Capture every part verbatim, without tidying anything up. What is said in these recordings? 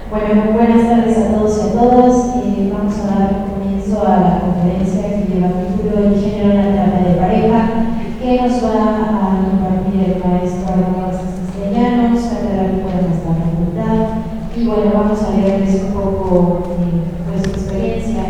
Bueno, muy buenas tardes a todos y a todas. Eh, vamos a dar comienzo a la conferencia que lleva el título El género en la terapia de pareja, que nos va a compartir el maestro Armando Castellanos, académico de nuestra facultad. Y bueno, vamos a leerles un poco eh, pues, su experiencia.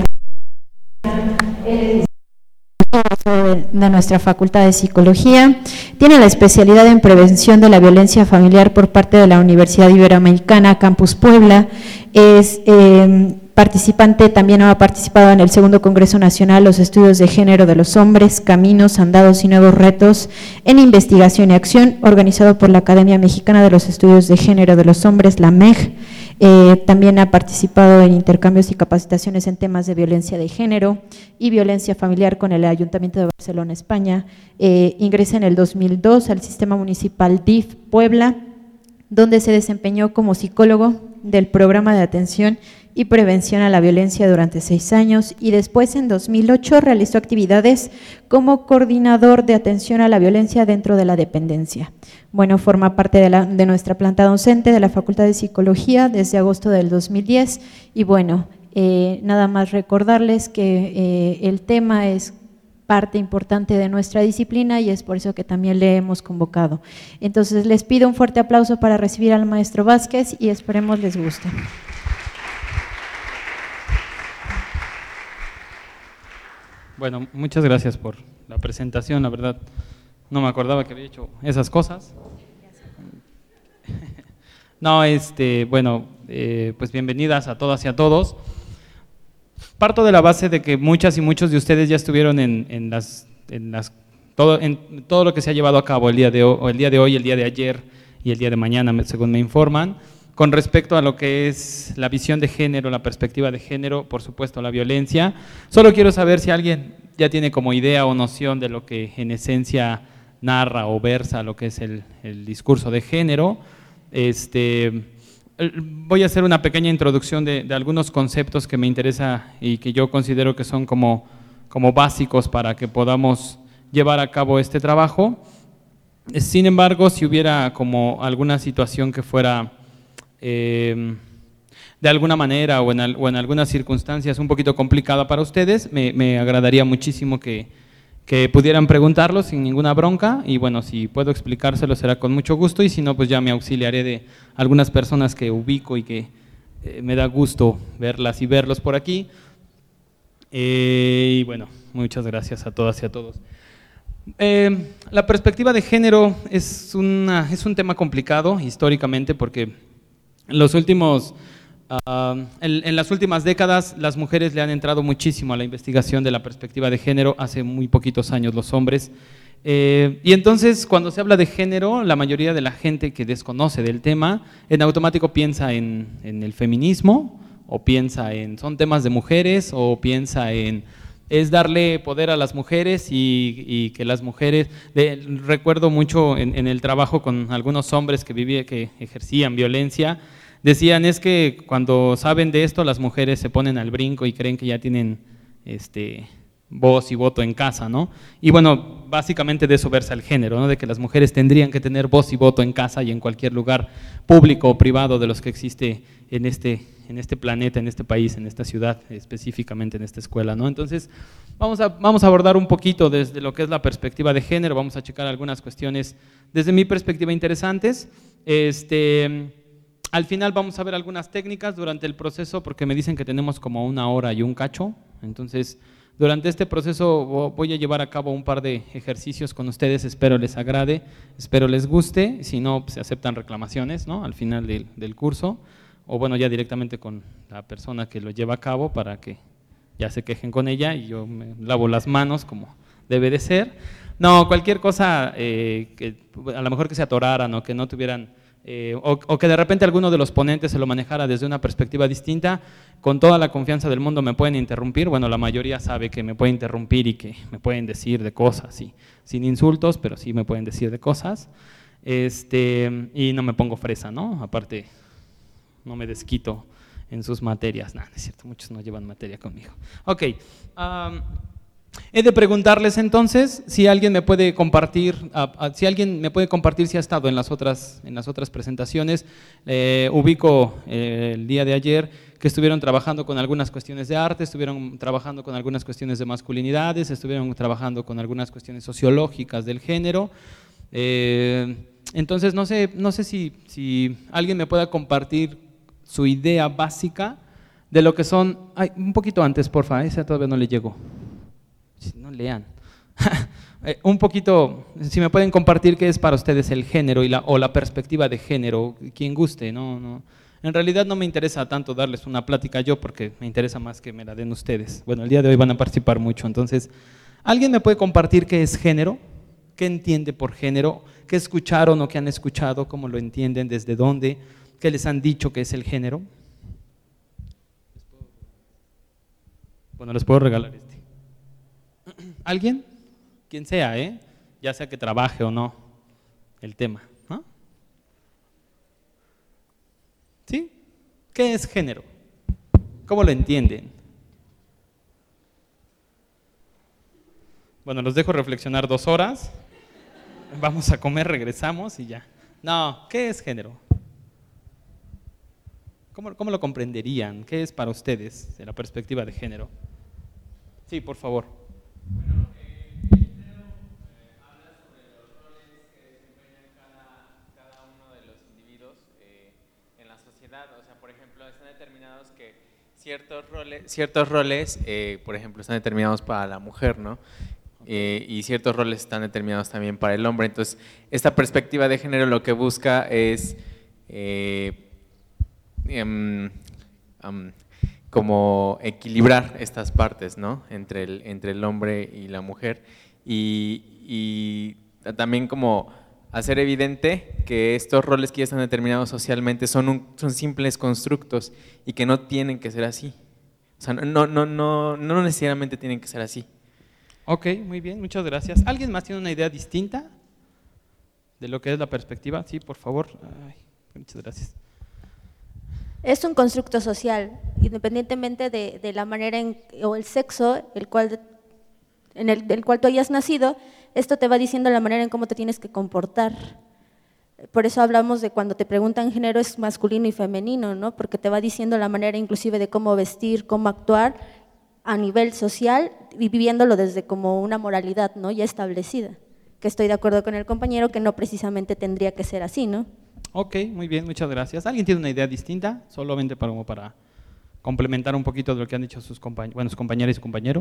Él es de nuestra Facultad de Psicología, tiene la especialidad en prevención de la violencia familiar por parte de la Universidad Iberoamericana Campus Puebla, es eh, participante, también ha participado en el segundo Congreso Nacional Los Estudios de Género de los Hombres, Caminos, Andados y Nuevos Retos en Investigación y Acción, organizado por la Academia Mexicana de los Estudios de Género de los Hombres, la M E G. Eh, también ha participado en intercambios y capacitaciones en temas de violencia de género y violencia familiar con el Ayuntamiento de Barcelona, España. Eh, ingresa en el dos mil dos al Sistema Municipal D I F Puebla, donde se desempeñó como psicólogo del Programa de Atención y Prevención a la Violencia durante seis años y después en dos mil ocho realizó actividades como coordinador de atención a la violencia dentro de la dependencia. Bueno, forma parte de, la, de nuestra planta docente de la Facultad de Psicología desde agosto del dos mil diez y bueno, eh, nada más recordarles que eh, el tema es parte importante de nuestra disciplina y es por eso que también le hemos convocado. Entonces les pido un fuerte aplauso para recibir al maestro Vázquez y esperemos les guste. Bueno, muchas gracias por la presentación, la verdad no me acordaba que había hecho esas cosas. No, este, bueno, eh, pues bienvenidas a todas y a todos. Parto de la base de que muchas y muchos de ustedes ya estuvieron en, en, las, en, las, todo, en todo lo que se ha llevado a cabo el día, de hoy, el día de hoy, el día de ayer y el día de mañana, según me informan, con respecto a lo que es la visión de género, la perspectiva de género, por supuesto la violencia. Solo quiero saber si alguien ya tiene como idea o noción de lo que en esencia narra o versa lo que es el, el discurso de género. Este, voy a hacer una pequeña introducción de, de algunos conceptos que me interesa y que yo considero que son como, como básicos para que podamos llevar a cabo este trabajo. Sin embargo, si hubiera como alguna situación que fuera eh, de alguna manera o en, o en algunas circunstancias un poquito complicada para ustedes, me, me agradaría muchísimo que, que pudieran preguntarlo sin ninguna bronca y bueno, si puedo explicárselo será con mucho gusto y si no, pues ya me auxiliaré de algunas personas que ubico y que eh, me da gusto verlas y verlos por aquí. Eh, y bueno, muchas gracias a todas y a todos. Eh, la perspectiva de género es, una, es un tema complicado históricamente porque en los últimos… Uh, en, en las últimas décadas las mujeres le han entrado muchísimo a la investigación de la perspectiva de género, hace muy poquitos años los hombres. Eh, y entonces cuando se habla de género, la mayoría de la gente que desconoce del tema, en automático piensa en, en el feminismo, o piensa en son temas de mujeres, o piensa en es darle poder a las mujeres y, y que las mujeres… De, recuerdo mucho en, en el trabajo con algunos hombres que, vivía, que ejercían violencia. Decían, es que cuando saben de esto, las mujeres se ponen al brinco y creen que ya tienen este, voz y voto en casa, ¿no? Y bueno, básicamente de eso versa el género, ¿no? De que las mujeres tendrían que tener voz y voto en casa y en cualquier lugar público o privado de los que existe en este, en este planeta, en este país, en esta ciudad, específicamente en esta escuela, ¿no? Entonces, vamos a, vamos a abordar un poquito desde lo que es la perspectiva de género, vamos a checar algunas cuestiones desde mi perspectiva interesantes. Este… Al final vamos a ver algunas técnicas durante el proceso porque me dicen que tenemos como una hora y un cacho, entonces durante este proceso voy a llevar a cabo un par de ejercicios con ustedes, espero les agrade, espero les guste, si no se aceptan reclamaciones, ¿no? Al final del, del curso o bueno ya directamente con la persona que lo lleva a cabo para que ya se quejen con ella y yo me lavo las manos como debe de ser. No, cualquier cosa eh, que a lo mejor que se atoraran o que no tuvieran… Eh, o, o que de repente alguno de los ponentes se lo manejara desde una perspectiva distinta, con toda la confianza del mundo me pueden interrumpir, bueno, la mayoría sabe que me pueden interrumpir y que me pueden decir de cosas, sí, sin insultos, pero sí me pueden decir de cosas, este, y no me pongo fresa, ¿no? Aparte, no me desquito en sus materias, no, no es cierto, muchos no llevan materia conmigo. Ok, um, He de preguntarles entonces si alguien me puede compartir, uh, uh, si alguien me puede compartir si ha estado en las otras, en las otras presentaciones. Eh, ubico eh, el día de ayer que estuvieron trabajando con algunas cuestiones de arte, estuvieron trabajando con algunas cuestiones de masculinidades, estuvieron trabajando con algunas cuestiones sociológicas del género. Eh, entonces no sé, no sé si, si alguien me pueda compartir su idea básica de lo que son… Ay, un poquito antes, porfa, esa todavía no le llegó. No lean. eh, un poquito, si me pueden compartir qué es para ustedes el género y la, o la perspectiva de género, quien guste, no, no. En realidad no me interesa tanto darles una plática yo porque me interesa más que me la den ustedes. Bueno, el día de hoy van a participar mucho, entonces, ¿alguien me puede compartir qué es género? ¿Qué entiende por género? ¿Qué escucharon o qué han escuchado? ¿Cómo lo entienden? ¿Desde dónde? ¿Qué les han dicho que es el género? Bueno, les puedo regalar este. ¿Alguien? Quien sea, ¿eh? Ya sea que trabaje o no el tema, ¿no? ¿Sí? ¿Qué es género? ¿Cómo lo entienden? Bueno, los dejo reflexionar dos horas. Vamos a comer, regresamos y ya. No, ¿qué es género? ¿Cómo, cómo lo comprenderían? ¿Qué es para ustedes de la perspectiva de género? Sí, por favor. Bueno, eh, el género eh, habla sobre los roles que desempeñan cada, cada uno de los individuos eh, en la sociedad. O sea, por ejemplo, están determinados que ciertos roles, ciertos roles eh, por ejemplo, están determinados para la mujer, ¿no? Eh, y ciertos roles están determinados también para el hombre. Entonces, esta perspectiva de género lo que busca es eh, um, um, como equilibrar estas partes, ¿no? Entre el, entre el hombre y la mujer y, y también como hacer evidente que estos roles que ya están determinados socialmente son, un, son simples constructos y que no tienen que ser así. O sea, no, no, no, no necesariamente tienen que ser así. Ok, muy bien, muchas gracias. ¿Alguien más tiene una idea distinta de lo que es la perspectiva? Sí, por favor. Ay, muchas gracias. Es un constructo social, independientemente de, de la manera en, o el sexo el cual, en el, el cual tú hayas nacido, esto te va diciendo la manera en cómo te tienes que comportar. Por eso hablamos de cuando te preguntan género es masculino y femenino, ¿no? Porque te va diciendo la manera inclusive de cómo vestir, cómo actuar a nivel social y viviéndolo desde como una moralidad, ¿no? Ya establecida, que estoy de acuerdo con el compañero que no precisamente tendría que ser así, ¿no? Ok, muy bien, muchas gracias. ¿Alguien tiene una idea distinta? Solamente para, como para complementar un poquito de lo que han dicho sus compañeros, bueno, sus compañeras y su compañero.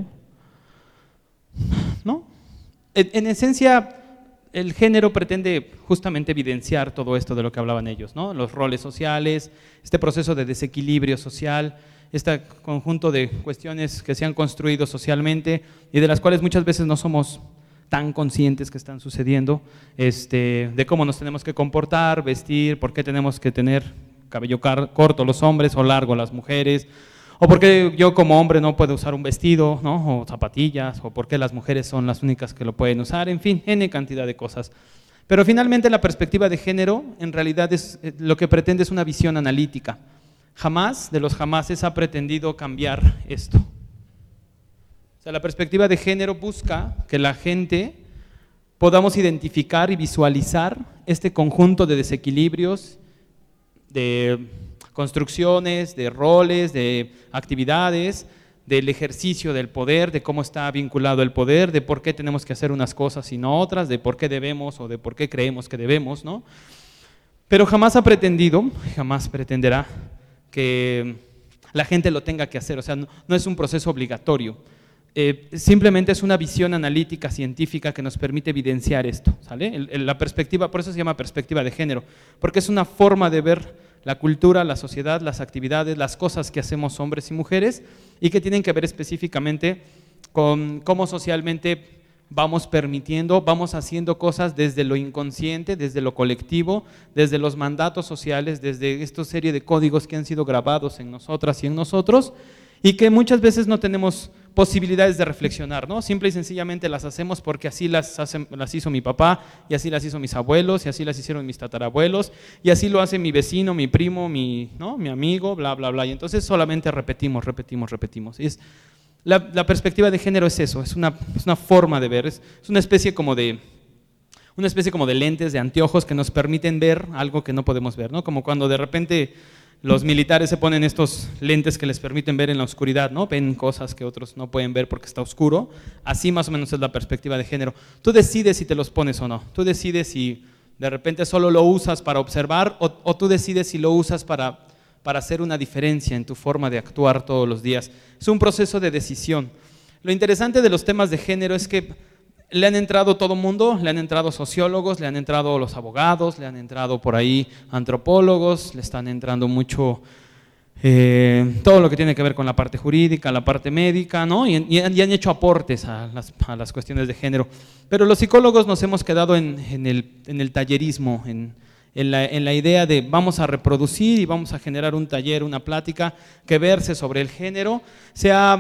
¿No? En, en esencia, el género pretende justamente evidenciar todo esto de lo que hablaban ellos, ¿no? Los roles sociales, este proceso de desequilibrio social, este conjunto de cuestiones que se han construido socialmente y de las cuales muchas veces no somos tan conscientes que están sucediendo, este, de cómo nos tenemos que comportar, vestir, por qué tenemos que tener cabello corto los hombres o largo las mujeres, o por qué yo como hombre no puedo usar un vestido, ¿no? O zapatillas, o por qué las mujeres son las únicas que lo pueden usar, en fin, N cantidad de cosas. Pero finalmente la perspectiva de género en realidad es, lo que pretende es una visión analítica. Jamás de los jamases ha pretendido cambiar esto. O sea, la perspectiva de género busca que la gente podamos identificar y visualizar este conjunto de desequilibrios, de construcciones, de roles, de actividades, del ejercicio del poder, de cómo está vinculado el poder, de por qué tenemos que hacer unas cosas y no otras, de por qué debemos o de por qué creemos que debemos, ¿no? Pero jamás ha pretendido, jamás pretenderá que la gente lo tenga que hacer, o sea, no, no es un proceso obligatorio. Eh, simplemente es una visión analítica científica que nos permite evidenciar esto, ¿sale? El, el, la perspectiva, por eso se llama perspectiva de género, porque es una forma de ver la cultura, la sociedad, las actividades, las cosas que hacemos hombres y mujeres y que tienen que ver específicamente con cómo socialmente vamos permitiendo, vamos haciendo cosas desde lo inconsciente, desde lo colectivo, desde los mandatos sociales, desde esta serie de códigos que han sido grabados en nosotras y en nosotros y que muchas veces no tenemos posibilidades de reflexionar, ¿no? Simple y sencillamente las hacemos porque así las, hace, las hizo mi papá y así las hizo mis abuelos y así las hicieron mis tatarabuelos y así lo hace mi vecino, mi primo, mi, ¿no? mi amigo, bla, bla, bla. Y entonces solamente repetimos, repetimos, repetimos. Y es La, la perspectiva de género es eso, es una, es una forma de ver, es, es una especie como de, una especie como de lentes, de anteojos que nos permiten ver algo que no podemos ver, ¿no? Como cuando de repente los militares se ponen estos lentes que les permiten ver en la oscuridad, ¿no? Ven cosas que otros no pueden ver porque está oscuro. Así más o menos es la perspectiva de género. Tú decides si te los pones o no. Tú decides si de repente solo lo usas para observar o, o tú decides si lo usas para, para hacer una diferencia en tu forma de actuar todos los días. Es un proceso de decisión. Lo interesante de los temas de género es que le han entrado todo mundo, le han entrado sociólogos, le han entrado los abogados, le han entrado por ahí antropólogos, le están entrando mucho eh, todo lo que tiene que ver con la parte jurídica, la parte médica, ¿no? Y, y, han, y han hecho aportes a las, a las cuestiones de género. Pero los psicólogos nos hemos quedado en, en, el, en el tallerismo, en, en, la, en la idea de vamos a reproducir y vamos a generar un taller, una plática que verse sobre el género. Se ha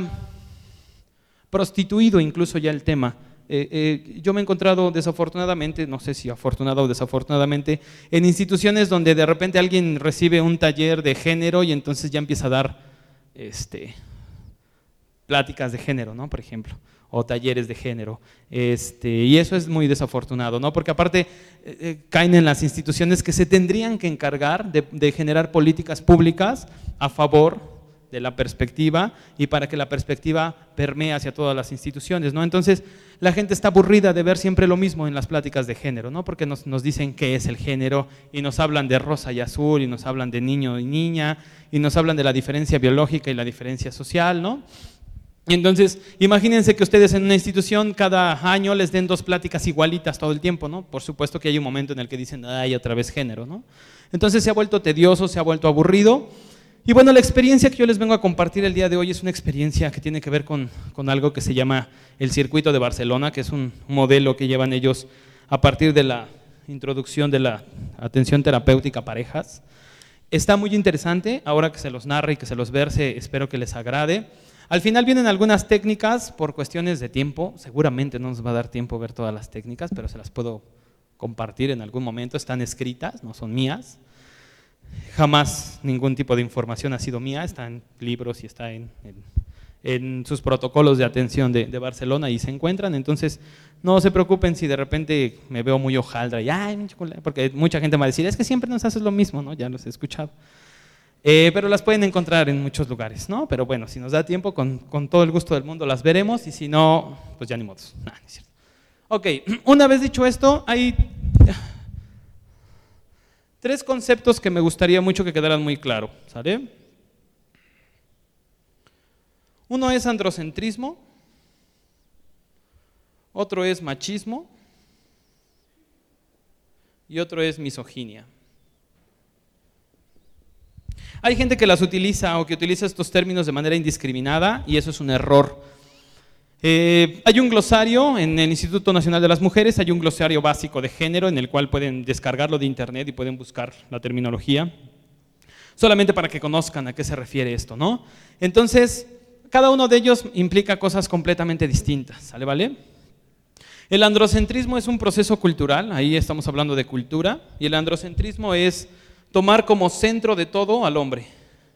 prostituido incluso ya el tema. Eh, eh, yo me he encontrado desafortunadamente, no sé si afortunado o desafortunadamente, en instituciones donde de repente alguien recibe un taller de género y entonces ya empieza a dar este, pláticas de género, ¿no? Por ejemplo, o talleres de género, este, y eso es muy desafortunado, ¿no? Porque aparte eh, eh, caen en las instituciones que se tendrían que encargar de, de generar políticas públicas a favor de la perspectiva y para que la perspectiva permee hacia todas las instituciones, ¿no? Entonces, la gente está aburrida de ver siempre lo mismo en las pláticas de género, ¿no? Porque nos, nos dicen qué es el género y nos hablan de rosa y azul y nos hablan de niño y niña y nos hablan de la diferencia biológica y la diferencia social, ¿no? Y entonces, imagínense que ustedes en una institución cada año les den dos pláticas igualitas todo el tiempo, ¿no? Por supuesto que hay un momento en el que dicen, ay, otra vez género, ¿no? Entonces se ha vuelto tedioso, se ha vuelto aburrido. Y bueno, la experiencia que yo les vengo a compartir el día de hoy es una experiencia que tiene que ver con, con algo que se llama el Circuito de Barcelona, que es un modelo que llevan ellos a partir de la introducción de la atención terapéutica a parejas. Está muy interesante, ahora que se los narre y que se los verse, espero que les agrade. Al final vienen algunas técnicas por cuestiones de tiempo, seguramente no nos va a dar tiempo ver todas las técnicas, pero se las puedo compartir en algún momento, están escritas, no son mías. Jamás ningún tipo de información ha sido mía, está en libros y está en, en, en sus protocolos de atención de, de Barcelona y se encuentran, entonces no se preocupen si de repente me veo muy hojaldra y ay, porque mucha gente me va a decir, es que siempre nos haces lo mismo, ¿no? Ya los he escuchado. Eh, pero las pueden encontrar en muchos lugares, ¿no? Pero bueno, si nos da tiempo, con, con todo el gusto del mundo las veremos y si no, pues ya ni modos. Nah, no es cierto. Ok, una vez dicho esto, hay tres conceptos que me gustaría mucho que quedaran muy claros, ¿sale? Uno es androcentrismo, otro es machismo y otro es misoginia. Hay gente que las utiliza o que utiliza estos términos de manera indiscriminada y eso es un error. Eh, hay un glosario en el Instituto Nacional de las Mujeres, hay un glosario básico de género en el cual pueden descargarlo de internet y pueden buscar la terminología, solamente para que conozcan a qué se refiere esto, ¿no? Entonces, cada uno de ellos implica cosas completamente distintas, ¿sale, vale? El androcentrismo es un proceso cultural, ahí estamos hablando de cultura, y el androcentrismo es tomar como centro de todo al hombre,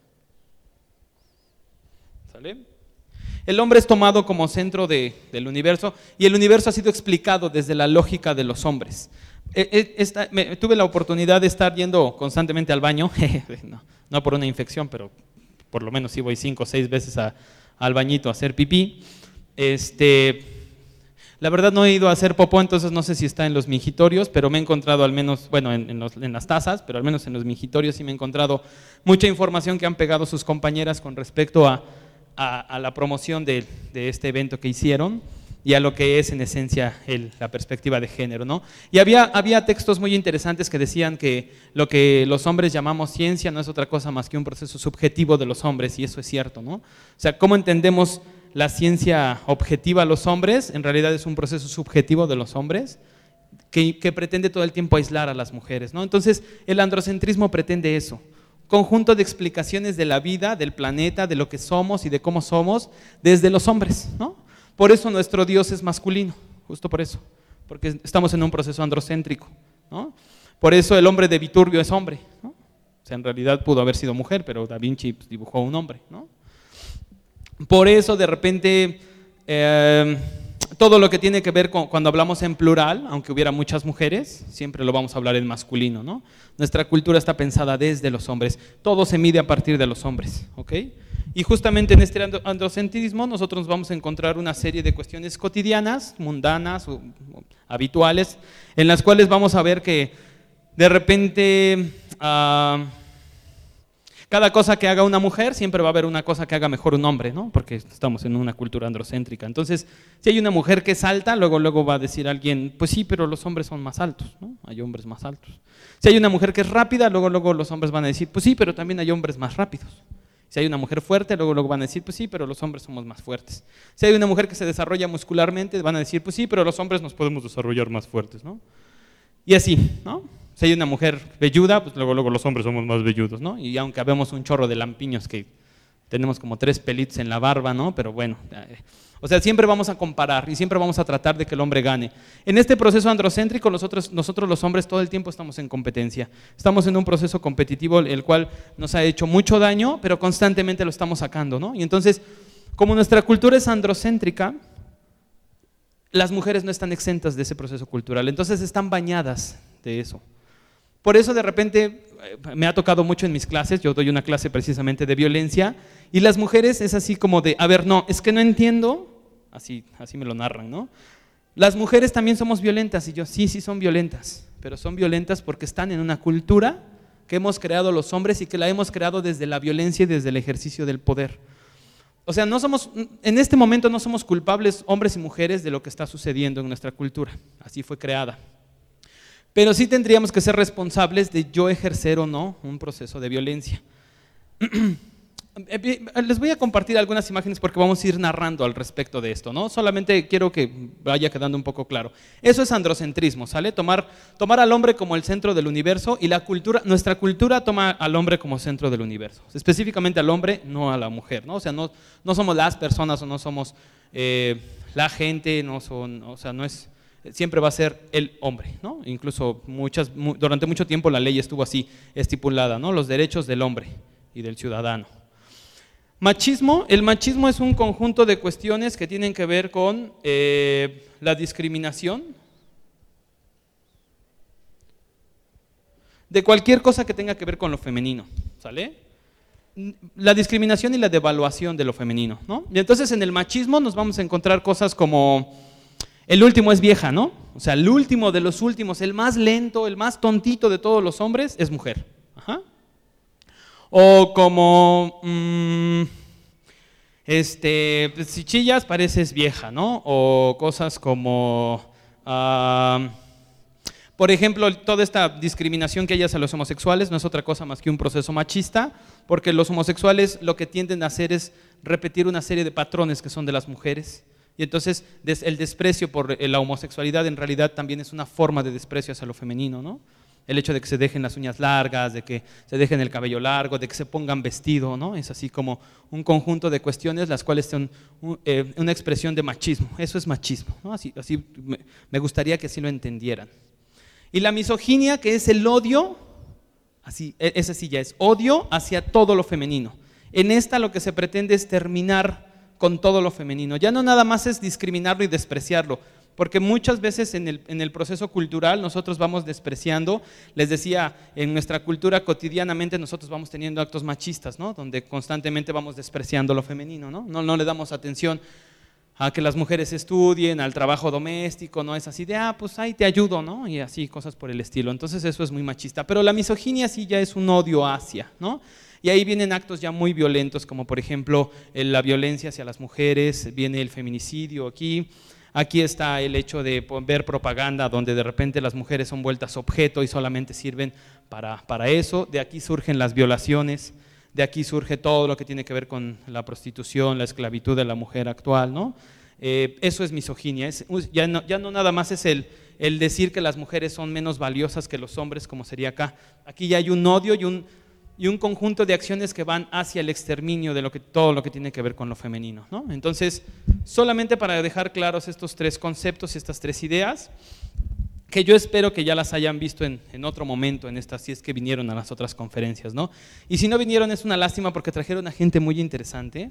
¿sale? El hombre es tomado como centro de, del universo y el universo ha sido explicado desde la lógica de los hombres. Esta, me, tuve la oportunidad de estar yendo constantemente al baño, no, no por una infección, pero por lo menos sí voy cinco o seis veces a, al bañito a hacer pipí. Este, la verdad no he ido a hacer popó, entonces no sé si está en los mingitorios, pero me he encontrado al menos, bueno, en, en, los, en las tazas, pero al menos en los mingitorios sí me he encontrado mucha información que han pegado sus compañeras con respecto a A, a la promoción de, de este evento que hicieron y a lo que es en esencia el, la perspectiva de género, ¿no? Y había, había textos muy interesantes que decían que lo que los hombres llamamos ciencia no es otra cosa más que un proceso subjetivo de los hombres y eso es cierto, ¿no? O sea, ¿cómo entendemos la ciencia objetiva a los hombres? En realidad es un proceso subjetivo de los hombres que, que pretende todo el tiempo aislar a las mujeres, ¿no? Entonces, el androcentrismo pretende eso. Conjunto de explicaciones de la vida, del planeta, de lo que somos y de cómo somos desde los hombres, ¿no? Por eso nuestro Dios es masculino, justo por eso, porque estamos en un proceso androcéntrico, ¿no? Por eso el hombre de Viturbio es hombre, ¿no? O sea, en realidad pudo haber sido mujer, pero Da Vinci dibujó un hombre, ¿no? Por eso de repente eh, todo lo que tiene que ver con cuando hablamos en plural, aunque hubiera muchas mujeres, siempre lo vamos a hablar en masculino, ¿no? Nuestra cultura está pensada desde los hombres, todo se mide a partir de los hombres, ¿ok? Y justamente en este androcentrismo nosotros nos vamos a encontrar una serie de cuestiones cotidianas, mundanas, o, o habituales, en las cuales vamos a ver que de repente uh, cada cosa que haga una mujer siempre va a haber una cosa que haga mejor un hombre, ¿no? Porque estamos en una cultura androcéntrica. Entonces, si hay una mujer que es alta, luego, luego va a decir alguien, pues sí, pero los hombres son más altos, ¿no? Hay hombres más altos. Si hay una mujer que es rápida, luego, luego los hombres van a decir, pues sí, pero también hay hombres más rápidos. Si hay una mujer fuerte, luego, luego van a decir, pues sí, pero los hombres somos más fuertes. Si hay una mujer que se desarrolla muscularmente, van a decir, pues sí, pero los hombres nos podemos desarrollar más fuertes, ¿no? Y así, ¿no? Si hay una mujer velluda, pues luego, luego los hombres somos más velludos, ¿no? Y aunque habemos un chorro de lampiños que tenemos como tres pelitos en la barba, ¿no? Pero bueno, eh, o sea, siempre vamos a comparar y siempre vamos a tratar de que el hombre gane. En este proceso androcéntrico, nosotros, nosotros los hombres todo el tiempo estamos en competencia. Estamos en un proceso competitivo el cual nos ha hecho mucho daño, pero constantemente lo estamos sacando, ¿no? Y entonces, como nuestra cultura es androcéntrica, las mujeres no están exentas de ese proceso cultural, entonces están bañadas de eso. Por eso de repente me ha tocado mucho en mis clases, yo doy una clase precisamente de violencia, y las mujeres es así como de, a ver, no, es que no entiendo, así, así me lo narran, ¿no? Las mujeres también somos violentas, y yo, sí, sí son violentas, pero son violentas porque están en una cultura que hemos creado los hombres y que la hemos creado desde la violencia y desde el ejercicio del poder. O sea, no somos, en este momento no somos culpables hombres y mujeres de lo que está sucediendo en nuestra cultura, así fue creada. Pero sí tendríamos que ser responsables de yo ejercer o no un proceso de violencia. Les voy a compartir algunas imágenes porque vamos a ir narrando al respecto de esto, ¿no? Solamente quiero que vaya quedando un poco claro. Eso es androcentrismo, ¿sale? Tomar, tomar al hombre como el centro del universo, y la cultura, nuestra cultura toma al hombre como centro del universo. Específicamente al hombre, no a la mujer, ¿no? O sea, no, no somos las personas o no somos eh, la gente, no son, o sea, no es... Siempre va a ser el hombre, ¿no? Incluso muchas, durante mucho tiempo la ley estuvo así estipulada, ¿no? Los derechos del hombre y del ciudadano. Machismo, el machismo es un conjunto de cuestiones que tienen que ver con eh, la discriminación de cualquier cosa que tenga que ver con lo femenino, ¿sale? La discriminación y la devaluación de lo femenino, ¿no? Y entonces en el machismo nos vamos a encontrar cosas como... El último es vieja, ¿no? O sea, el último de los últimos, el más lento, el más tontito de todos los hombres es mujer. Ajá. O como, mmm, este, si chillas pareces vieja, ¿no? O cosas como, uh, por ejemplo, toda esta discriminación que hay hacia los homosexuales no es otra cosa más que un proceso machista, porque los homosexuales lo que tienden a hacer es repetir una serie de patrones que son de las mujeres. Y entonces el desprecio por la homosexualidad en realidad también es una forma de desprecio hacia lo femenino, ¿no? El hecho de que se dejen las uñas largas, de que se dejen el cabello largo, de que se pongan vestido, ¿no? Es así como un conjunto de cuestiones las cuales son eh, una expresión de machismo. Eso es machismo, ¿no? Así, así me gustaría que así lo entendieran. Y la misoginia, que es el odio, así, esa sí ya es odio hacia todo lo femenino. En esta lo que se pretende es terminar con todo lo femenino. Ya no nada más es discriminarlo y despreciarlo, porque muchas veces en el, en el proceso cultural nosotros vamos despreciando. Les decía, en nuestra cultura cotidianamente nosotros vamos teniendo actos machistas, ¿no? Donde constantemente vamos despreciando lo femenino, ¿no? No, no le damos atención a que las mujeres estudien, al trabajo doméstico, no es así de, ah, pues ahí te ayudo, ¿no? Y así, cosas por el estilo. Entonces eso es muy machista, pero la misoginia sí ya es un odio hacia, ¿no? Y ahí vienen actos ya muy violentos, como por ejemplo la violencia hacia las mujeres, viene el feminicidio aquí. Aquí está el hecho de ver propaganda donde de repente las mujeres son vueltas objeto y solamente sirven para, para eso. De aquí surgen las violaciones, de aquí surge todo lo que tiene que ver con la prostitución, la esclavitud de la mujer actual, ¿no? Eh, eso es misoginia, es, ya, no, ya no nada más es el, el decir que las mujeres son menos valiosas que los hombres, como sería acá. Aquí ya hay un odio y un... y un conjunto de acciones que van hacia el exterminio de lo que, todo lo que tiene que ver con lo femenino, ¿no? Entonces, solamente para dejar claros estos tres conceptos y estas tres ideas, que yo espero que ya las hayan visto en, en otro momento, en estas, si es que vinieron a las otras conferencias, ¿no? Y si no vinieron es una lástima porque trajeron a gente muy interesante,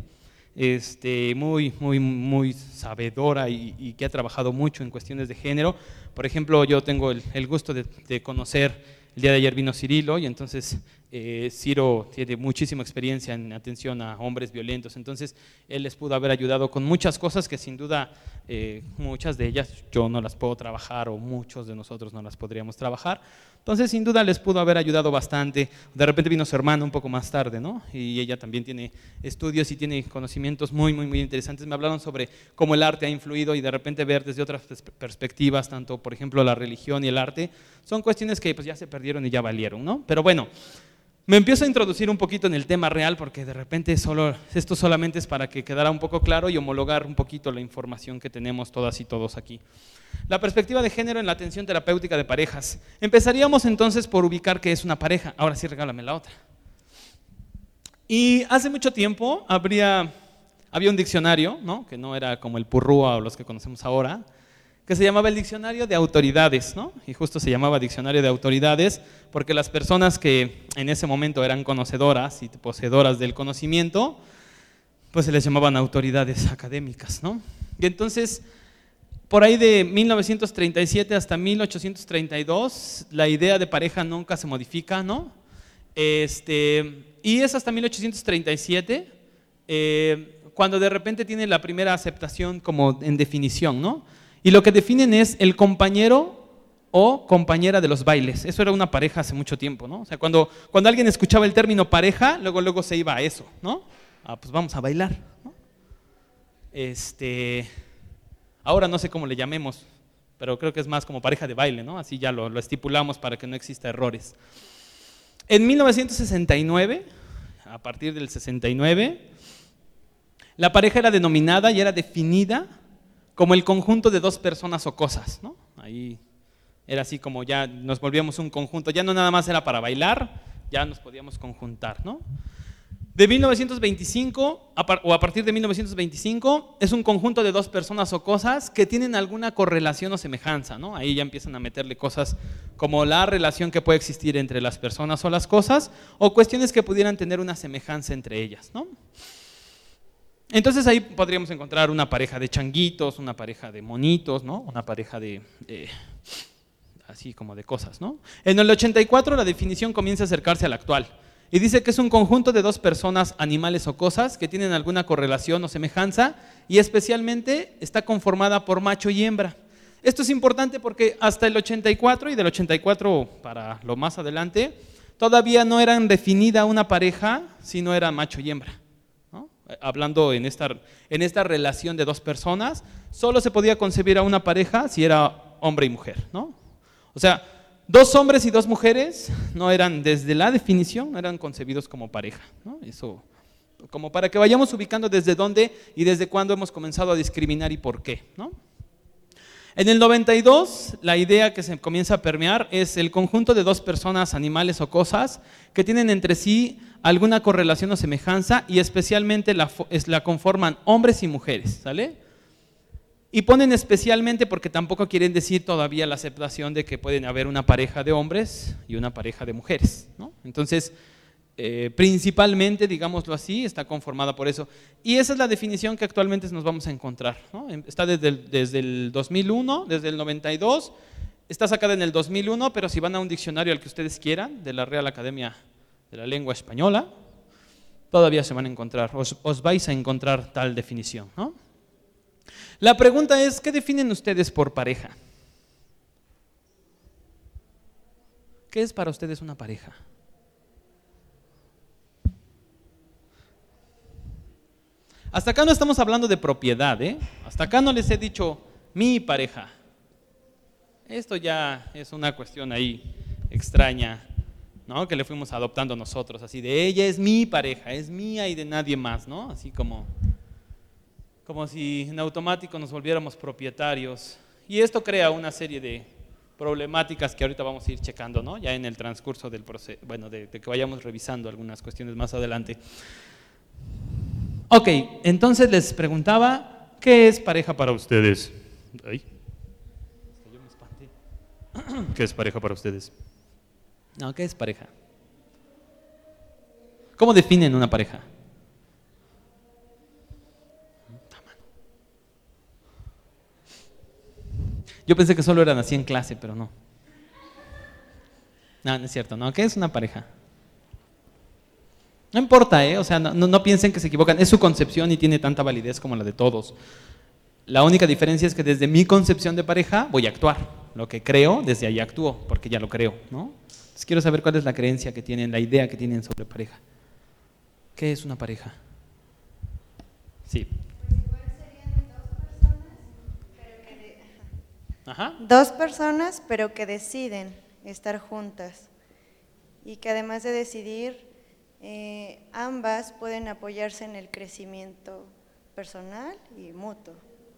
este, muy, muy, muy sabedora y, y que ha trabajado mucho en cuestiones de género. Por ejemplo, yo tengo el, el gusto de, de conocer, el día de ayer vino Cirilo y entonces eh, Ciro tiene muchísima experiencia en atención a hombres violentos, entonces él les pudo haber ayudado con muchas cosas que sin duda eh, muchas de ellas yo no las puedo trabajar o muchos de nosotros no las podríamos trabajar. Entonces, sin duda les pudo haber ayudado bastante. De repente vino su hermana un poco más tarde, ¿no? Y ella también tiene estudios y tiene conocimientos muy, muy, muy interesantes. Me hablaron sobre cómo el arte ha influido y de repente ver desde otras perspectivas, tanto, por ejemplo, la religión y el arte, son cuestiones que pues ya se perdieron y ya valieron, ¿no? Pero bueno, me empiezo a introducir un poquito en el tema real porque de repente solo, esto solamente es para que quedara un poco claro y homologar un poquito la información que tenemos todas y todos aquí. La perspectiva de género en la atención terapéutica de parejas. Empezaríamos entonces por ubicar qué es una pareja. Ahora sí, regálame la otra. Y hace mucho tiempo habría, había un diccionario, ¿no? Que no era como el Purrúa o los que conocemos ahora, que se llamaba el Diccionario de Autoridades, ¿no? Y justo se llamaba Diccionario de Autoridades porque las personas que en ese momento eran conocedoras y poseedoras del conocimiento, pues se les llamaban autoridades académicas, ¿no? Y entonces, por ahí de mil novecientos treinta y siete hasta mil ochocientos treinta y dos, la idea de pareja nunca se modifica, ¿no? Este, y es hasta mil ochocientos treinta y siete eh, cuando de repente tiene la primera aceptación como en definición, ¿no? Y lo que definen es el compañero o compañera de los bailes. Eso era una pareja hace mucho tiempo, ¿no? O sea, cuando, cuando alguien escuchaba el término pareja, luego, luego se iba a eso, ¿no? Ah, pues vamos a bailar, ¿no? Este, ahora no sé cómo le llamemos, pero creo que es más como pareja de baile, ¿no? Así ya lo, lo estipulamos para que no exista errores. En mil novecientos sesenta y nueve, a partir del sesenta y nueve, la pareja era denominada y era definida como el conjunto de dos personas o cosas, ¿no? Ahí era así como ya nos volvíamos un conjunto, ya no nada más era para bailar, ya nos podíamos conjuntar, ¿no? De mil novecientos veinticinco o a partir de mil novecientos veinticinco es un conjunto de dos personas o cosas que tienen alguna correlación o semejanza, ¿no? Ahí ya empiezan a meterle cosas como la relación que puede existir entre las personas o las cosas o cuestiones que pudieran tener una semejanza entre ellas, ¿no? Entonces ahí podríamos encontrar una pareja de changuitos, una pareja de monitos, ¿no? Una pareja de, de así como de cosas, ¿no? En el ochenta y cuatro la definición comienza a acercarse a la actual y dice que es un conjunto de dos personas, animales o cosas que tienen alguna correlación o semejanza y especialmente está conformada por macho y hembra. Esto es importante porque hasta el ochenta y cuatro y del ochenta y cuatro para lo más adelante todavía no eran definida una pareja si no era macho y hembra. Hablando en esta, en esta relación de dos personas, solo se podía concebir a una pareja si era hombre y mujer, ¿no? O sea, dos hombres y dos mujeres no eran, desde la definición, no eran concebidos como pareja, ¿no? Eso, como para que vayamos ubicando desde dónde y desde cuándo hemos comenzado a discriminar y por qué, ¿no? En el noventa y dos, la idea que se comienza a permear es el conjunto de dos personas, animales o cosas que tienen entre sí alguna correlación o semejanza y especialmente la, la conforman hombres y mujeres, ¿sale? Y ponen especialmente porque tampoco quieren decir todavía la aceptación de que pueden haber una pareja de hombres y una pareja de mujeres, ¿no? Entonces, eh, principalmente, digámoslo así, está conformada por eso. Y esa es la definición que actualmente nos vamos a encontrar, ¿no? Está desde el, desde el dos mil uno, desde el noventa y dos, está sacada en el dos mil uno, pero si van a un diccionario al que ustedes quieran, de la Real Academia de la Lengua Española, todavía se van a encontrar, os, os vais a encontrar tal definición, ¿no? La pregunta es, ¿qué definen ustedes por pareja? ¿Qué es para ustedes una pareja? Hasta acá no estamos hablando de propiedad, ¿eh? Hasta acá no les he dicho mi pareja. Esto ya es una cuestión ahí extraña, ¿no? Que le fuimos adoptando nosotros, así de ella es mi pareja, es mía y de nadie más, ¿no? Así como, como si en automático nos volviéramos propietarios. Y esto crea una serie de problemáticas que ahorita vamos a ir checando, ¿no? Ya en el transcurso del proceso, bueno, de, de que vayamos revisando algunas cuestiones más adelante. Ok, entonces les preguntaba, ¿qué es pareja para ustedes? Ay, yo me espanté. ¿Qué es pareja para ustedes? No, ¿qué es pareja? ¿Cómo definen una pareja? Yo pensé que solo eran así en clase, pero no. No, no es cierto, ¿no? ¿Qué es una pareja? No importa, ¿eh? O sea, no, no piensen que se equivocan. Es su concepción y tiene tanta validez como la de todos. La única diferencia es que desde mi concepción de pareja voy a actuar. Lo que creo, desde ahí actúo, porque ya lo creo, ¿no? Entonces quiero saber cuál es la creencia que tienen, la idea que tienen sobre pareja. ¿Qué es una pareja? Sí. Ajá. Dos personas, pero que deciden estar juntas y que además de decidir, eh, ambas pueden apoyarse en el crecimiento personal y mutuo.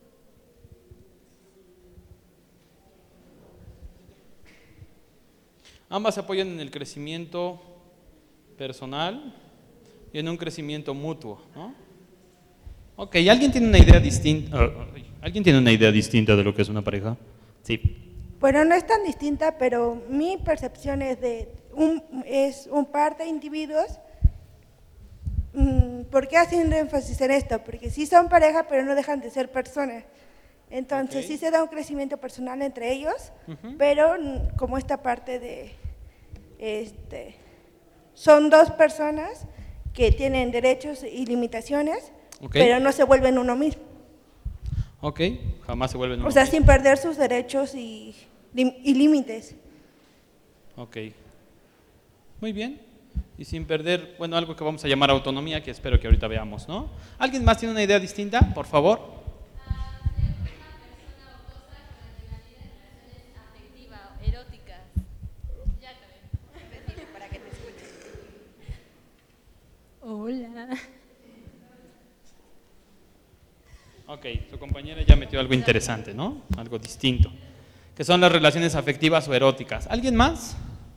Ambas se apoyan en el crecimiento personal y en un crecimiento mutuo, ¿no? Ok, ¿alguien tiene una idea distinta? ¿Alguien tiene una idea distinta de lo que es una pareja? Sí. Bueno, no es tan distinta, pero mi percepción es de un, es un par de individuos. ¿Por qué haciendo énfasis en esto? Porque sí son pareja, pero no dejan de ser personas. Entonces Okay. sí se da un crecimiento personal entre ellos, Uh-huh. pero como esta parte de, este, son dos personas que tienen derechos y limitaciones, Okay. pero no se vuelven uno mismo. Ok, jamás se vuelven uno O sea, mismo. sin perder sus derechos y, y límites. Ok, muy bien. Y sin perder, bueno, algo que vamos a llamar autonomía, que espero que ahorita veamos, ¿no? ¿Alguien más tiene una idea distinta, por favor? Hola. Ok, su compañera ya metió algo interesante, ¿no? Algo distinto, que son las relaciones afectivas o eróticas. ¿Alguien más?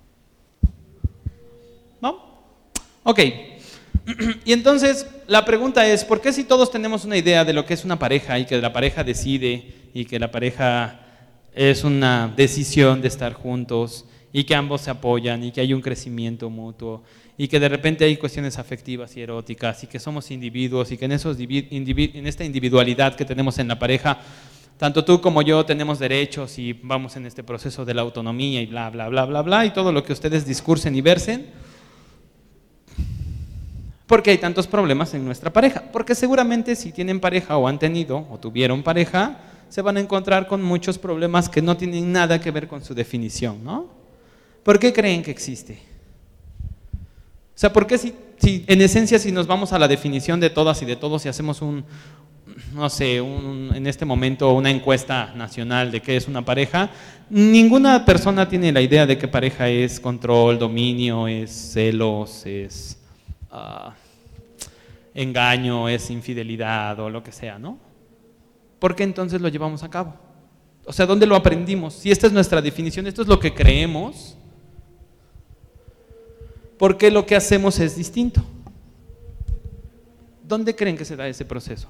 ¿No? Ok. Y entonces la pregunta es, ¿por qué si todos tenemos una idea de lo que es una pareja y que la pareja decide y que la pareja es una decisión de estar juntos y que ambos se apoyan y que hay un crecimiento mutuo y que de repente hay cuestiones afectivas y eróticas y que somos individuos y que en, esos en esta individualidad que tenemos en la pareja, tanto tú como yo tenemos derechos y vamos en este proceso de la autonomía y bla, bla, bla, bla, bla, y todo lo que ustedes discursen y versen? ¿Por qué hay tantos problemas en nuestra pareja? Porque seguramente si tienen pareja o han tenido o tuvieron pareja, se van a encontrar con muchos problemas que no tienen nada que ver con su definición, ¿no? ¿Por qué creen que existe? O sea, ¿por qué si, si en esencia si nos vamos a la definición de todas y de todos y hacemos un, no sé, un, en este momento una encuesta nacional de qué es una pareja, ninguna persona tiene la idea de que pareja es control, dominio, es celos, es uh, engaño, es infidelidad o lo que sea, ¿no? ¿Por qué entonces lo llevamos a cabo? O sea, ¿dónde lo aprendimos? Si esta es nuestra definición, esto es lo que creemos, ¿por qué lo que hacemos es distinto? ¿Dónde creen que se da ese proceso?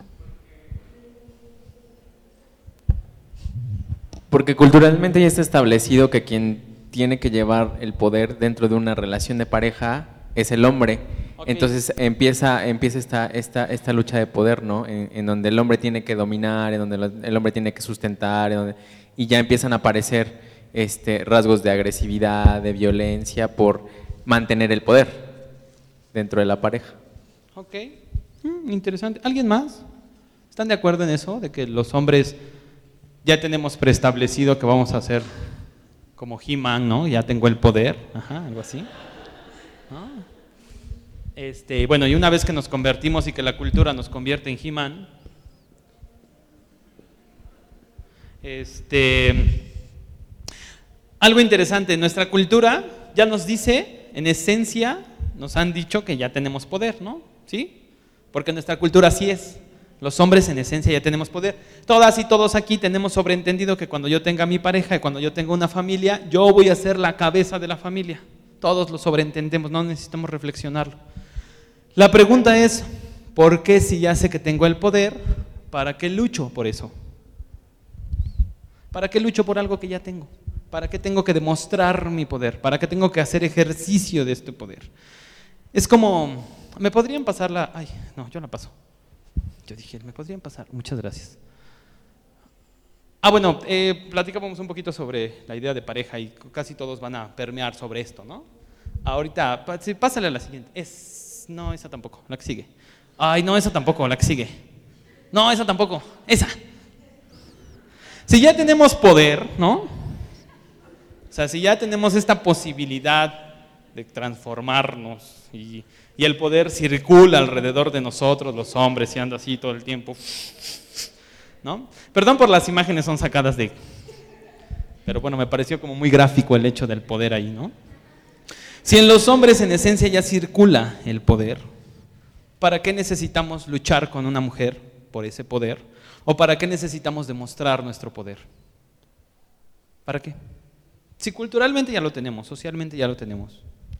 Porque culturalmente ya está establecido que quien tiene que llevar el poder dentro de una relación de pareja es el hombre. Okay. Entonces empieza, empieza esta, esta, esta lucha de poder, ¿no? En, en donde el hombre tiene que dominar, en donde el hombre tiene que sustentar, en donde, y ya empiezan a aparecer este, rasgos de agresividad, de violencia por mantener el poder dentro de la pareja. Ok, mm, interesante. ¿Alguien más? ¿Están de acuerdo en eso? De que los hombres ya tenemos preestablecido que vamos a ser como He-Man, ¿no? Ya tengo el poder, ajá, algo así. Ah. Este, bueno, y una vez que nos convertimos y que la cultura nos convierte en He-Man, este, algo interesante, nuestra cultura ya nos dice, en esencia, nos han dicho que ya tenemos poder, ¿no? ¿Sí? Porque nuestra cultura así es. Los hombres en esencia ya tenemos poder. Todas y todos aquí tenemos sobreentendido que cuando yo tenga mi pareja y cuando yo tenga una familia, yo voy a ser la cabeza de la familia. Todos lo sobreentendemos, no necesitamos reflexionarlo. La pregunta es, ¿por qué si ya sé que tengo el poder, para qué lucho por eso? ¿Para qué lucho por algo que ya tengo? ¿Para qué tengo que demostrar mi poder? ¿Para qué tengo que hacer ejercicio de este poder? Es como, ¿me podrían pasar la...? Ay, no, yo la paso. Yo dije, ¿me podrían pasar? Muchas gracias. Ah, bueno, eh, platicábamos un poquito sobre la idea de pareja y casi todos van a permear sobre esto, ¿no? Ahorita, pa- sí, pásale a la siguiente. Es, no, esa tampoco, la que sigue. Ay, no, esa tampoco, la que sigue. No, esa tampoco, esa. Si ya tenemos poder, ¿no? O sea, si ya tenemos esta posibilidad de transformarnos y, y el poder circula alrededor de nosotros, los hombres, y anda así todo el tiempo, ¿no? Perdón por las imágenes, son sacadas de... Pero bueno, me pareció como muy gráfico el hecho del poder ahí, ¿no? Si en los hombres en esencia ya circula el poder, ¿para qué necesitamos luchar con una mujer por ese poder? ¿O para qué necesitamos demostrar nuestro poder? ¿Para qué? Si culturalmente ya lo tenemos, socialmente ya lo tenemos.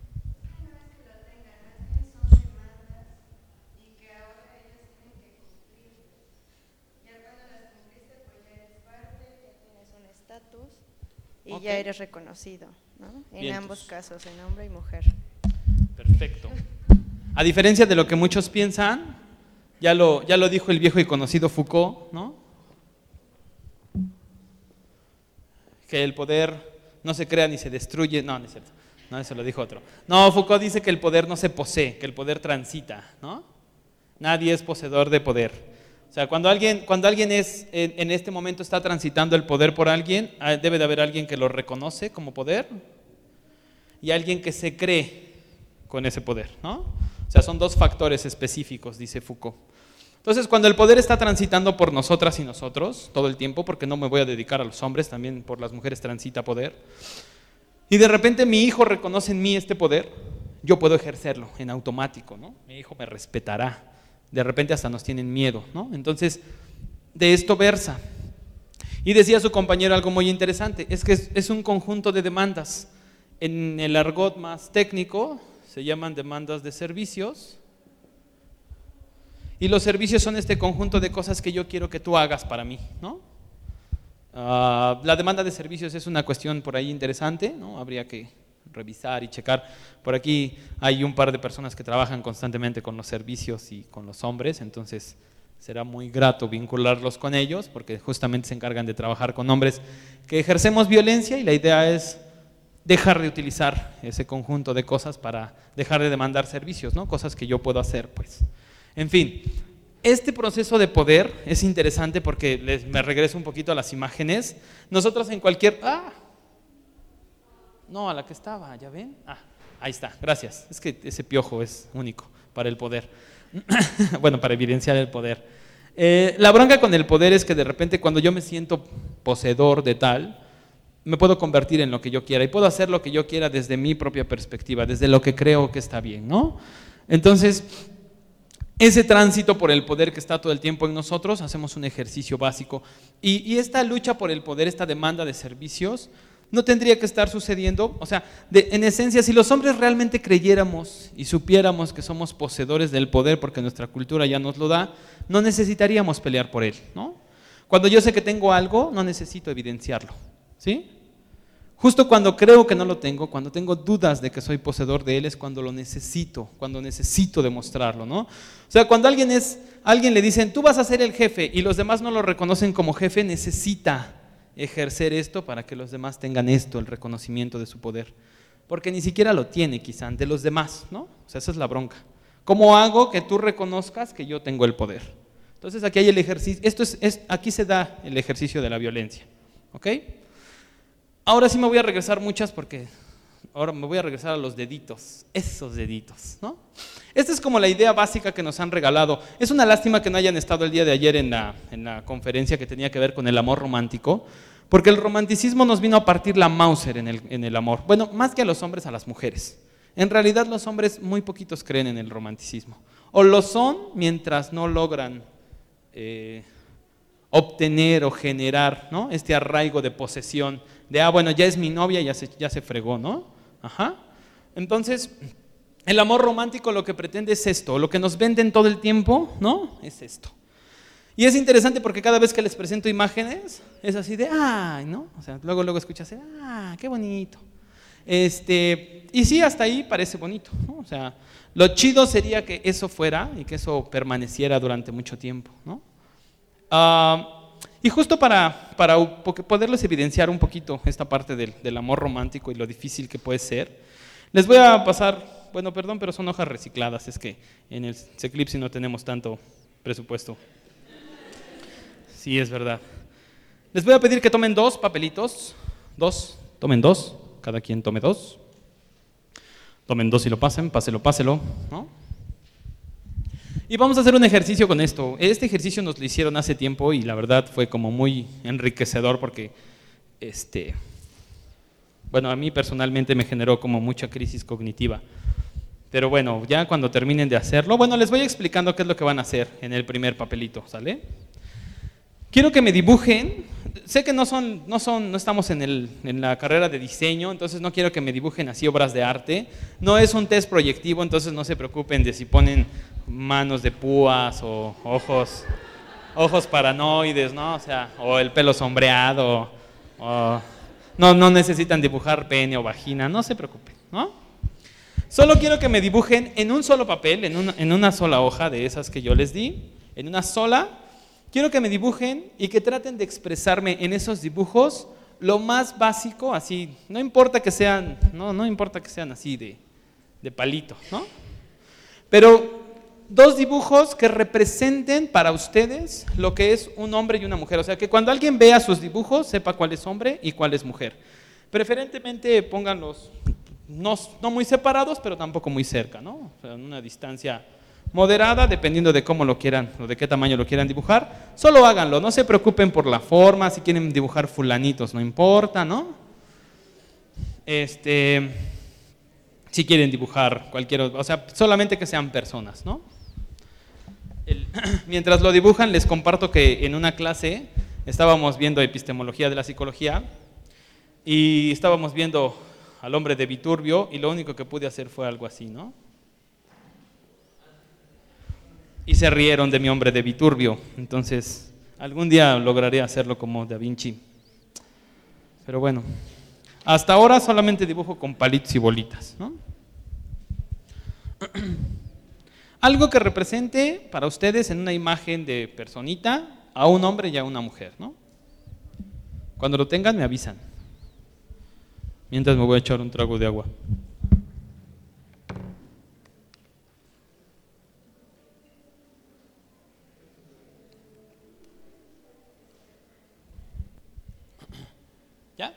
Y Ok. ya eres reconocido, ¿no? En Vientos. ambos casos, en hombre y mujer. Perfecto. A diferencia de lo que muchos piensan, ya lo, ya lo dijo el viejo y conocido Foucault, ¿no? Que el poder no se crea ni se destruye. No, no es cierto. No, eso lo dijo otro. No, Foucault dice que el poder no se posee, que el poder transita, ¿no? Nadie es poseedor de poder. O sea, cuando alguien, cuando alguien es, en, en este momento está transitando el poder por alguien, ah, debe de haber alguien que lo reconoce como poder y alguien que se cree con ese poder, ¿no? O sea, son dos factores específicos, dice Foucault. Entonces, cuando el poder está transitando por nosotras y nosotros todo el tiempo, porque no me voy a dedicar a los hombres, también por las mujeres transita poder, y de repente mi hijo reconoce en mí este poder, yo puedo ejercerlo en automático, ¿no? Mi hijo me respetará. De repente hasta nos tienen miedo, ¿no? Entonces, de esto versa. Y decía su compañero algo muy interesante, es que es, es un conjunto de demandas. En el argot más técnico se llaman demandas de servicios. Y los servicios son este conjunto de cosas que yo quiero que tú hagas para mí, ¿no? Uh, la demanda de servicios es una cuestión por ahí interesante, ¿no? Habría que revisar y checar. Por aquí hay un par de personas que trabajan constantemente con los servicios y con los hombres, entonces será muy grato vincularlos con ellos, porque justamente se encargan de trabajar con hombres que ejercemos violencia y la idea es dejar de utilizar ese conjunto de cosas para dejar de demandar servicios, ¿no? Cosas que yo puedo hacer, pues. En fin, este proceso de poder es interesante porque les, me regreso un poquito a las imágenes. Nosotros en cualquier... ¡Ah! No, a la que estaba, ¿ya ven? Ah, ahí está, gracias. Es que ese piojo es único para el poder. Bueno, para evidenciar el poder. Eh, la bronca con el poder es que de repente cuando yo me siento poseedor de tal, me puedo convertir en lo que yo quiera y puedo hacer lo que yo quiera desde mi propia perspectiva, desde lo que creo que está bien, ¿no? Entonces, ese tránsito por el poder que está todo el tiempo en nosotros, hacemos un ejercicio básico. Y, y esta lucha por el poder, esta demanda de servicios, no tendría que estar sucediendo. O sea, de, en esencia, si los hombres realmente creyéramos y supiéramos que somos poseedores del poder porque nuestra cultura ya nos lo da, no necesitaríamos pelear por él, ¿no? Cuando yo sé que tengo algo, no necesito evidenciarlo, ¿sí? Justo cuando creo que no lo tengo, cuando tengo dudas de que soy poseedor de él, es cuando lo necesito, cuando necesito demostrarlo, ¿no? O sea, cuando alguien es, alguien le dicen, tú vas a ser el jefe, y los demás no lo reconocen como jefe, necesita ejercer esto para que los demás tengan esto, el reconocimiento de su poder. Porque ni siquiera lo tiene quizá ante los demás, ¿no? O sea, esa es la bronca. ¿Cómo hago que tú reconozcas que yo tengo el poder? Entonces aquí hay el ejercicio, esto es, es, aquí se da el ejercicio de la violencia, ¿ok? Ahora sí me voy a regresar muchas porque ahora me voy a regresar a los deditos, esos deditos, ¿no? Esta es como la idea básica que nos han regalado. Es una lástima que no hayan estado el día de ayer en la, en la conferencia que tenía que ver con el amor romántico, porque el romanticismo nos vino a partir la Mauser en el, en el amor. Bueno, más que a los hombres, a las mujeres. En realidad los hombres muy poquitos creen en el romanticismo. O lo son mientras no logran eh, obtener o generar, ¿no?, este arraigo de posesión, de, ah, bueno, ya es mi novia, ya se, ya se fregó, ¿no? Ajá. Entonces, el amor romántico lo que pretende es esto, lo que nos venden todo el tiempo, ¿no?, es esto. Y es interesante porque cada vez que les presento imágenes, es así de, ay, ¿no? O sea, luego, luego escuchas, ah, qué bonito. Este, y sí, hasta ahí parece bonito, ¿no? O sea, lo chido sería que eso fuera y que eso permaneciera durante mucho tiempo, ¿no? Uh, Y justo para, para poderles evidenciar un poquito esta parte del, del amor romántico y lo difícil que puede ser, les voy a pasar, bueno, perdón, pero son hojas recicladas, es que en el Eclipse no tenemos tanto presupuesto. Sí, es verdad. Les voy a pedir que tomen dos papelitos, dos, tomen dos, cada quien tome dos. Tomen dos y lo pasen, páselo, páselo, ¿no? Y vamos a hacer un ejercicio con esto. Este ejercicio nos lo hicieron hace tiempo y la verdad fue como muy enriquecedor porque, este, bueno, a mí personalmente me generó como mucha crisis cognitiva. Pero bueno, ya cuando terminen de hacerlo, bueno, les voy explicando qué es lo que van a hacer en el primer papelito, ¿sale? Quiero que me dibujen, sé que no son, no son, no estamos en, el, en la carrera de diseño, entonces no quiero que me dibujen así obras de arte. No es un test proyectivo, entonces no se preocupen de si ponen manos de púas o ojos, ojos paranoides, ¿no? O sea, o el pelo sombreado, o no, no necesitan dibujar pene o vagina, no se preocupen, ¿no? Solo quiero que me dibujen en un solo papel, en una, en una sola hoja de esas que yo les di, en una sola. Quiero que me dibujen y que traten de expresarme en esos dibujos lo más básico, así, no importa que sean, no, no importa que sean así de, de palito, ¿no? Pero dos dibujos que representen para ustedes lo que es un hombre y una mujer. O sea, que cuando alguien vea sus dibujos, sepa cuál es hombre y cuál es mujer. Preferentemente pónganlos no, no muy separados, pero tampoco muy cerca, ¿no? O sea, en una distancia moderada, dependiendo de cómo lo quieran o de qué tamaño lo quieran dibujar. Solo háganlo, no se preocupen por la forma, si quieren dibujar fulanitos, no importa, ¿no? Este, si quieren dibujar cualquier otro, o sea, solamente que sean personas, ¿no? El, mientras lo dibujan, les comparto que en una clase estábamos viendo epistemología de la psicología y estábamos viendo al hombre de Viturbio y lo único que pude hacer fue algo así, ¿no? Y se rieron de mi hombre de Viturbio. Entonces, algún día lograré hacerlo como Da Vinci. Pero bueno, hasta ahora solamente dibujo con palitos y bolitas, ¿no? Algo que represente para ustedes en una imagen de personita a un hombre y a una mujer, ¿no? Cuando lo tengan me avisan. Mientras me voy a echar un trago de agua. ¿Ya?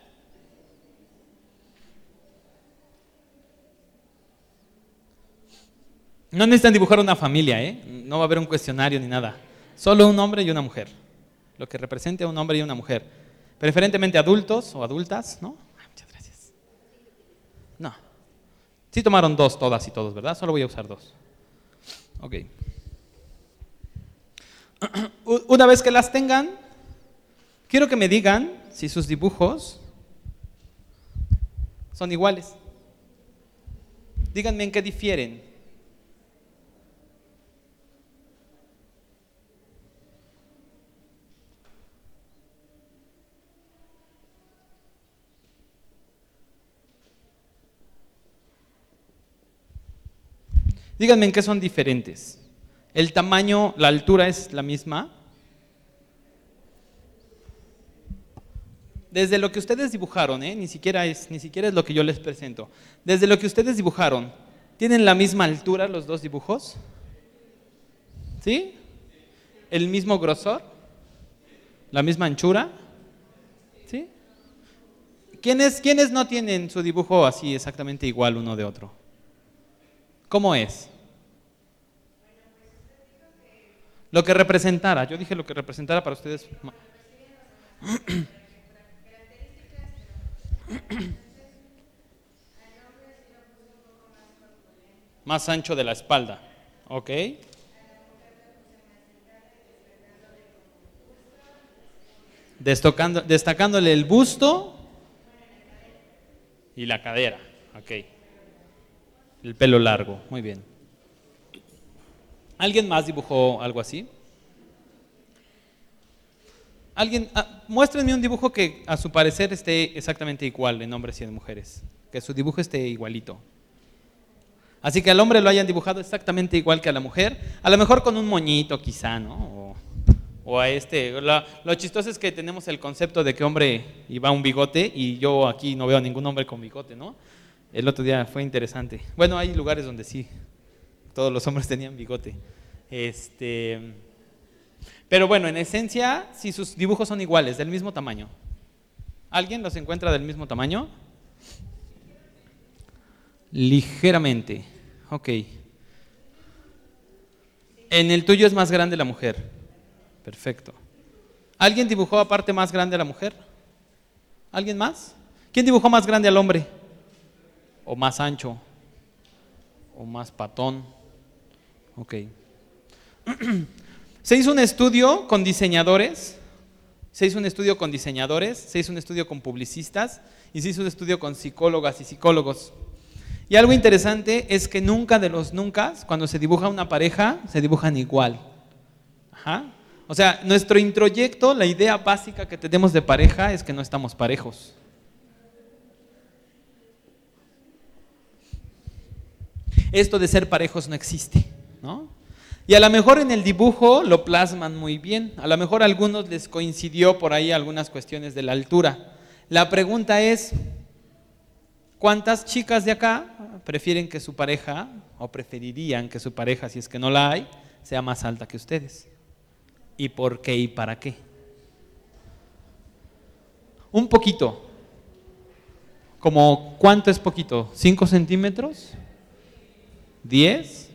No necesitan dibujar una familia, ¿eh? No va a haber un cuestionario ni nada. Solo un hombre y una mujer. Lo que represente a un hombre y una mujer. Preferentemente adultos o adultas, ¿no? Muchas gracias. No. Sí tomaron dos todas y todos, ¿verdad? Solo voy a usar dos. Ok. Una vez que las tengan, quiero que me digan si sus dibujos son iguales. Díganme en qué difieren. Díganme en qué son diferentes. ¿El tamaño, la altura es la misma? Desde lo que ustedes dibujaron, ¿eh? ni, siquiera es, ni siquiera es lo que yo les presento. Desde lo que ustedes dibujaron, ¿tienen la misma altura los dos dibujos? ¿Sí? ¿El mismo grosor? ¿La misma anchura? ¿Sí? ¿Quiénes, ¿Quiénes no tienen su dibujo así exactamente igual uno de otro? ¿Cómo es? Lo que representara, yo dije lo que representara para ustedes. Más ancho de la espalda, ok. Destocando, destacándole el busto y la cadera, ok. El pelo largo, muy bien. ¿Alguien más dibujó algo así? ¿Alguien? Ah, muéstrenme un dibujo que a su parecer esté exactamente igual en hombres y en mujeres. Que su dibujo esté igualito. Así que al hombre lo hayan dibujado exactamente igual que a la mujer. A lo mejor con un moñito quizá, ¿no? O, O a este, la, lo chistoso es que tenemos el concepto de que hombre iba un bigote y yo aquí no veo a ningún hombre con bigote, ¿no? El otro día fue interesante. Bueno, hay lugares donde sí, todos los hombres tenían bigote. Este, pero bueno, en esencia, si sus dibujos son iguales, del mismo tamaño. ¿Alguien los encuentra del mismo tamaño? Ligeramente, ok. En el tuyo es más grande la mujer. Perfecto. ¿Alguien dibujó aparte más grande a la mujer? ¿Alguien más? ¿Quién dibujó más grande al hombre? ¿O más ancho? ¿O más patón? Ok. Se hizo un estudio con diseñadores, se hizo un estudio con diseñadores, se hizo un estudio con publicistas y se hizo un estudio con psicólogas y psicólogos. Y algo interesante es que nunca de los nunca, cuando se dibuja una pareja, se dibujan igual. Ajá. O sea, nuestro introyecto, la idea básica que tenemos de pareja es que no estamos parejos. Esto de ser parejos no existe, ¿no? Y a lo mejor en el dibujo lo plasman muy bien. A lo mejor a algunos les coincidió por ahí algunas cuestiones de la altura. La pregunta es, ¿cuántas chicas de acá prefieren que su pareja, o preferirían que su pareja, si es que no la hay, sea más alta que ustedes? ¿Y por qué y para qué? Un poquito. ¿Como cuánto es poquito? ¿Cinco centímetros? ¿Diez?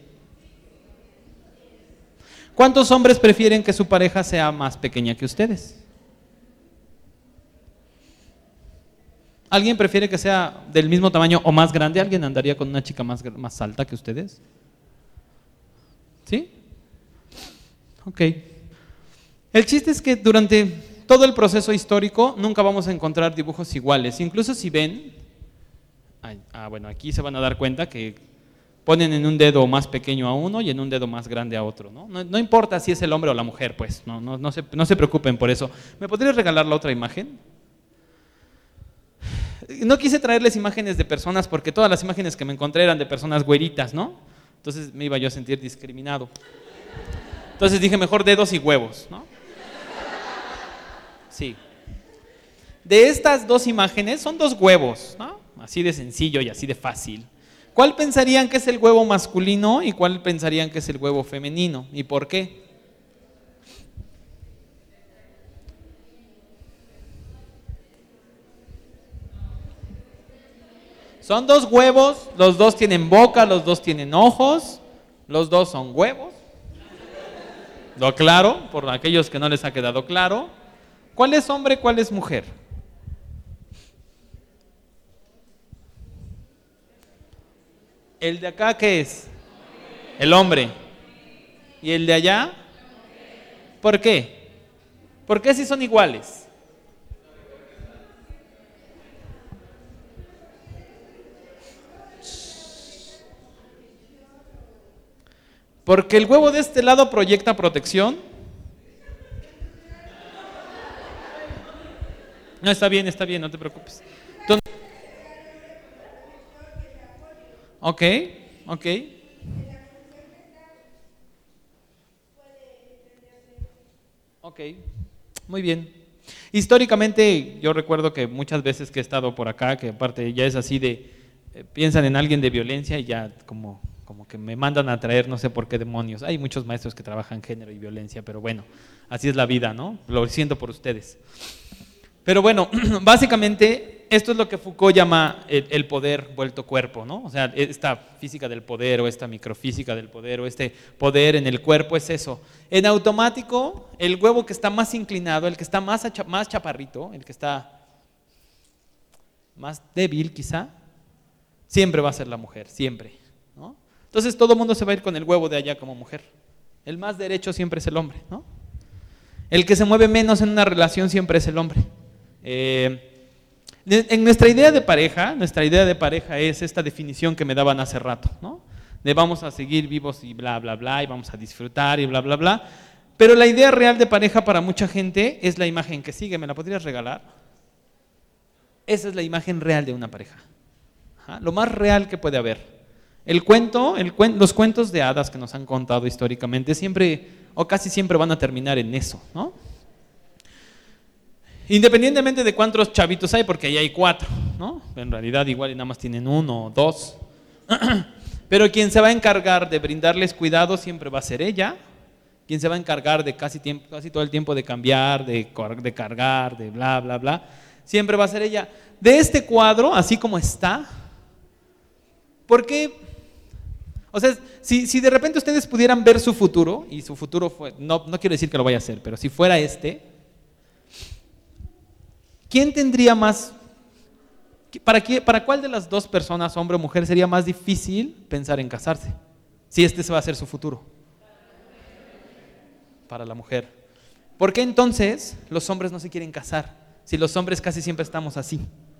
¿Cuántos hombres prefieren que su pareja sea más pequeña que ustedes? ¿Alguien prefiere que sea del mismo tamaño o más grande? ¿Alguien andaría con una chica más, más alta que ustedes? ¿Sí? Ok. El chiste es que durante todo el proceso histórico nunca vamos a encontrar dibujos iguales. Incluso si ven, ah, bueno, aquí se van a dar cuenta que ponen en un dedo más pequeño a uno y en un dedo más grande a otro, ¿no? No, no importa si es el hombre o la mujer, pues, no, no, no, se, no se preocupen por eso. ¿Me podrías regalar la otra imagen? No quise traerles imágenes de personas porque todas las imágenes que me encontré eran de personas güeritas, ¿no? Entonces me iba yo a sentir discriminado. Entonces dije, mejor dedos y huevos, ¿no? Sí. De estas dos imágenes son dos huevos, ¿no? Así de sencillo y así de fácil. ¿Cuál pensarían que es el huevo masculino y cuál pensarían que es el huevo femenino? ¿Y por qué? Son dos huevos, los dos tienen boca, los dos tienen ojos, los dos son huevos. Lo aclaro, por aquellos que no les ha quedado claro. ¿Cuál es hombre, cuál es mujer? ¿El de acá qué es? El hombre. ¿Y el de allá? ¿Por qué? ¿Por qué si son iguales? Porque el huevo de este lado proyecta protección. No, está bien, está bien, no te preocupes. Entonces, ok, ok. Ok, muy bien. Históricamente yo recuerdo que muchas veces que he estado por acá, que aparte ya es así de, eh, piensan en alguien de violencia y ya como, como que me mandan a traer no sé por qué demonios. Hay muchos maestros que trabajan género y violencia, pero bueno, así es la vida, ¿no? Lo siento por ustedes. Pero bueno, básicamente esto es lo que Foucault llama el, el poder vuelto cuerpo, ¿no? O sea, esta física del poder o esta microfísica del poder o este poder en el cuerpo es eso. En automático, el huevo que está más inclinado, el que está más, más chaparrito, el que está más débil quizá, siempre va a ser la mujer, siempre, ¿no? Entonces todo el mundo se va a ir con el huevo de allá como mujer. El más derecho siempre es el hombre, ¿no? El que se mueve menos en una relación siempre es el hombre. Eh, en nuestra idea de pareja, nuestra idea de pareja es esta definición que me daban hace rato, ¿no? De vamos a seguir vivos y bla, bla, bla, y vamos a disfrutar y bla, bla, bla. Pero la idea real de pareja para mucha gente es la imagen que sigue. ¿Me la podrías regalar? Esa es la imagen real de una pareja. Ajá. Lo más real que puede haber. El cuento, el cuen- los cuentos de hadas que nos han contado históricamente siempre, o casi siempre van a terminar en eso, ¿no? Independientemente de cuántos chavitos hay, porque ahí hay cuatro, ¿no? En realidad igual y nada más tienen uno o dos. Pero quien se va a encargar de brindarles cuidado siempre va a ser ella. Quien se va a encargar de casi, tiempo, casi todo el tiempo de cambiar, de, de cargar, de bla, bla, bla, siempre va a ser ella. De este cuadro, así como está, ¿por qué? O sea, si, si de repente ustedes pudieran ver su futuro, y su futuro fue, no, no quiero decir que lo vaya a hacer, pero si fuera este, ¿quién tendría más, para, qué, para cuál de las dos personas, hombre o mujer, sería más difícil pensar en casarse? Si este se va a ser su futuro. Para la mujer. ¿Por qué entonces los hombres no se quieren casar? Si los hombres casi siempre estamos así.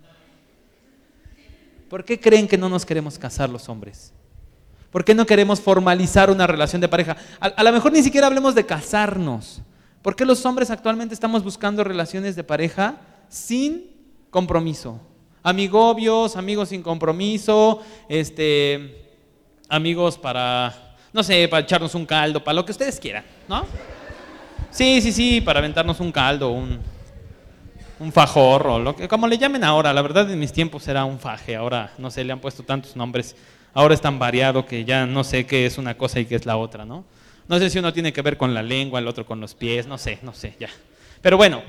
¿Por qué creen que no nos queremos casar los hombres? ¿Por qué no queremos formalizar una relación de pareja? A, a lo mejor ni siquiera hablemos de casarnos. ¿Por qué los hombres actualmente estamos buscando relaciones de pareja sin compromiso? Amigobios, amigos sin compromiso, este, amigos para, no sé, para echarnos un caldo, para lo que ustedes quieran, ¿no? Sí, sí, sí, para aventarnos un caldo, un, un fajorro, lo que, como le llamen ahora. La verdad en mis tiempos era un faje, ahora no sé, le han puesto tantos nombres. Ahora es tan variado que ya no sé qué es una cosa y qué es la otra, ¿no? No sé si uno tiene que ver con la lengua, el otro con los pies, no sé, no sé, ya. Pero bueno,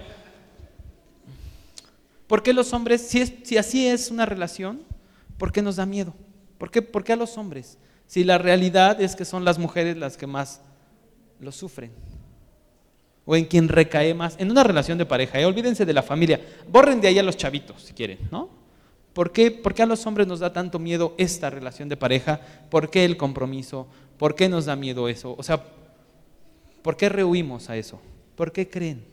¿por qué los hombres, si, es, si así es una relación, por qué nos da miedo? ¿Por qué, ¿Por qué a los hombres? Si la realidad es que son las mujeres las que más lo sufren. O en quien recae más, en una relación de pareja, ¿eh? Olvídense de la familia, borren de ahí a los chavitos si quieren, ¿no? ¿Por qué, ¿Por qué a los hombres nos da tanto miedo esta relación de pareja? ¿Por qué el compromiso? ¿Por qué nos da miedo eso? O sea, ¿por qué rehuimos a eso? ¿Por qué creen?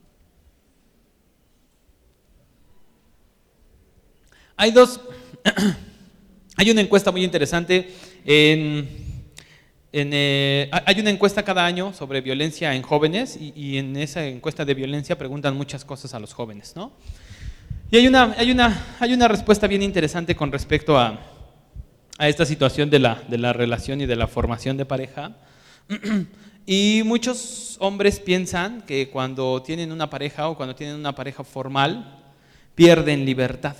Hay dos, hay una encuesta muy interesante en... En, eh, hay una encuesta cada año sobre violencia en jóvenes y, y en esa encuesta de violencia preguntan muchas cosas a los jóvenes, ¿no? Y hay una, hay una, hay una respuesta bien interesante con respecto a, a esta situación de la, de la relación y de la formación de pareja. Y muchos hombres piensan que cuando tienen una pareja o cuando tienen una pareja formal, pierden libertad.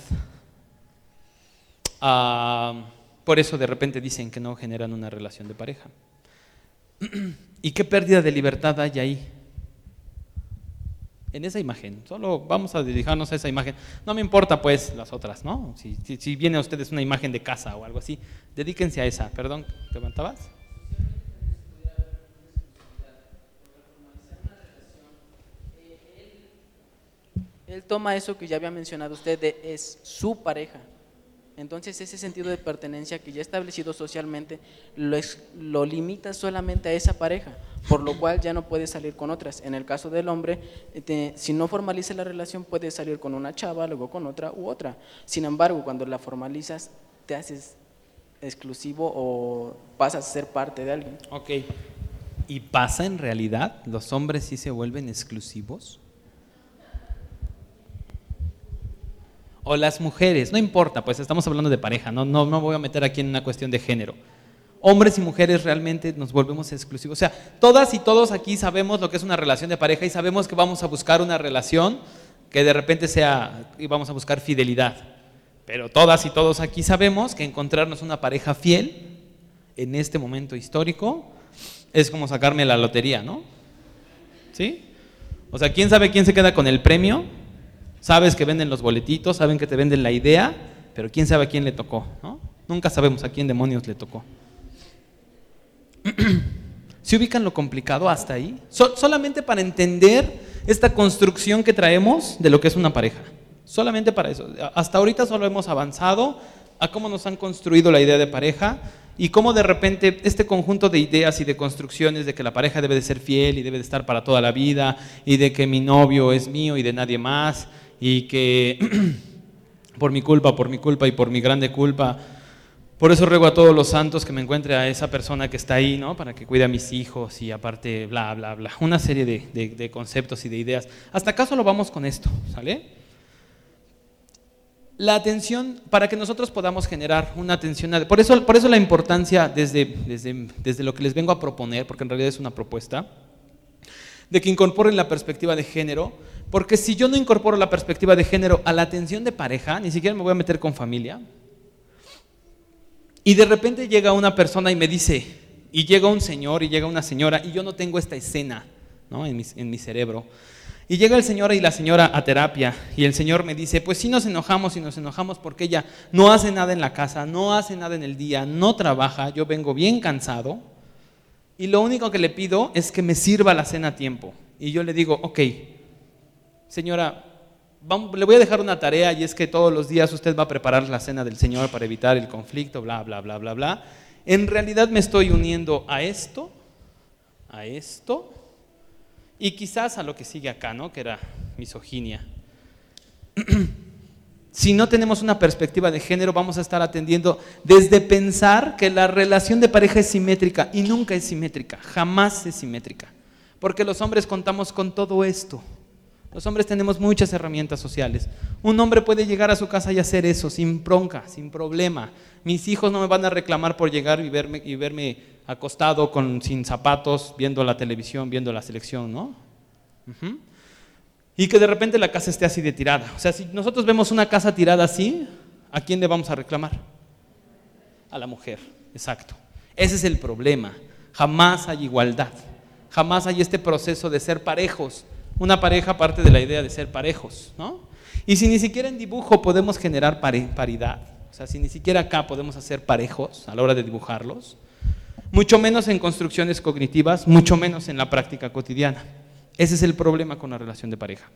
Ah... Por eso de repente dicen que no generan una relación de pareja. ¿Y qué pérdida de libertad hay ahí? En esa imagen, solo vamos a dedicarnos a esa imagen. No me importa pues las otras, ¿no? Si, si, si viene a ustedes una imagen de casa o algo así, dedíquense a esa. Perdón, ¿te levantabas? Él toma eso que ya había mencionado usted de es su pareja. Entonces ese sentido de pertenencia que ya establecido socialmente lo, es, lo limita solamente a esa pareja, por lo cual ya no puede salir con otras. En el caso del hombre, te, si no formaliza la relación puede salir con una chava, luego con otra u otra. Sin embargo, cuando la formalizas te haces exclusivo o pasas a ser parte de alguien. Ok. ¿Y pasa en realidad? ¿Los hombres sí se vuelven exclusivos? O las mujeres, no importa, pues estamos hablando de pareja, no, no, no me voy a meter aquí en una cuestión de género. Hombres y mujeres realmente nos volvemos exclusivos. O sea, todas y todos aquí sabemos lo que es una relación de pareja y sabemos que vamos a buscar una relación que de repente sea, y vamos a buscar fidelidad. Pero todas y todos aquí sabemos que encontrarnos una pareja fiel en este momento histórico es como sacarme la lotería, ¿no? ¿Sí? O sea, ¿quién sabe quién se queda con el premio? Sabes que venden los boletitos, saben que te venden la idea, pero quién sabe a quién le tocó, ¿no? Nunca sabemos a quién demonios le tocó. ¿Se ubican lo complicado hasta ahí? So, solamente para entender esta construcción que traemos de lo que es una pareja. Solamente para eso. Hasta ahorita solo hemos avanzado a cómo nos han construido la idea de pareja y cómo de repente este conjunto de ideas y de construcciones de que la pareja debe de ser fiel y debe de estar para toda la vida y de que mi novio es mío y de nadie más y que por mi culpa, por mi culpa y por mi grande culpa, por eso ruego a todos los santos que me encuentre a esa persona que está ahí, ¿no? Para que cuide a mis hijos y aparte bla, bla, bla, una serie de, de, de conceptos y de ideas. Hasta acá solo vamos con esto, ¿sale? la atención, para que nosotros podamos generar una atención, por eso, por eso la importancia desde, desde, desde lo que les vengo a proponer, porque en realidad es una propuesta, de que incorporen la perspectiva de género, porque si yo no incorporo la perspectiva de género a la atención de pareja, ni siquiera me voy a meter con familia, y de repente llega una persona y me dice, y llega un señor y llega una señora, y yo no tengo esta escena, ¿no?, en mi, en mi cerebro, y llega el señor y la señora a terapia, y el señor me dice, pues sí nos enojamos y nos enojamos porque ella no hace nada en la casa, no hace nada en el día, no trabaja, yo vengo bien cansado, y lo único que le pido es que me sirva la cena a tiempo. Y yo le digo, ok, señora, vamos, le voy a dejar una tarea, y es que todos los días usted va a preparar la cena del señor para evitar el conflicto, bla, bla, bla, bla, bla. En realidad me estoy uniendo a esto, a esto, y quizás a lo que sigue acá, ¿no?, que era misoginia. Si no tenemos una perspectiva de género, vamos a estar atendiendo desde pensar que la relación de pareja es simétrica, y nunca es simétrica, jamás es simétrica, porque los hombres contamos con todo esto. Los hombres tenemos muchas herramientas sociales. Un hombre puede llegar a su casa y hacer eso sin bronca, sin problema. Mis hijos no me van a reclamar por llegar y verme, y verme acostado con, sin zapatos, viendo la televisión, viendo la selección, ¿no? Uh-huh. Y que de repente la casa esté así de tirada. O sea, si nosotros vemos una casa tirada así, ¿a quién le vamos a reclamar? A la mujer, exacto. Ese es el problema. Jamás hay igualdad. Jamás hay este proceso de ser parejos. Una pareja parte de la idea de ser parejos, ¿no? Y si ni siquiera en dibujo podemos generar paridad, o sea, si ni siquiera acá podemos hacer parejos a la hora de dibujarlos, mucho menos en construcciones cognitivas, mucho menos en la práctica cotidiana. Ese es el problema con la relación de pareja.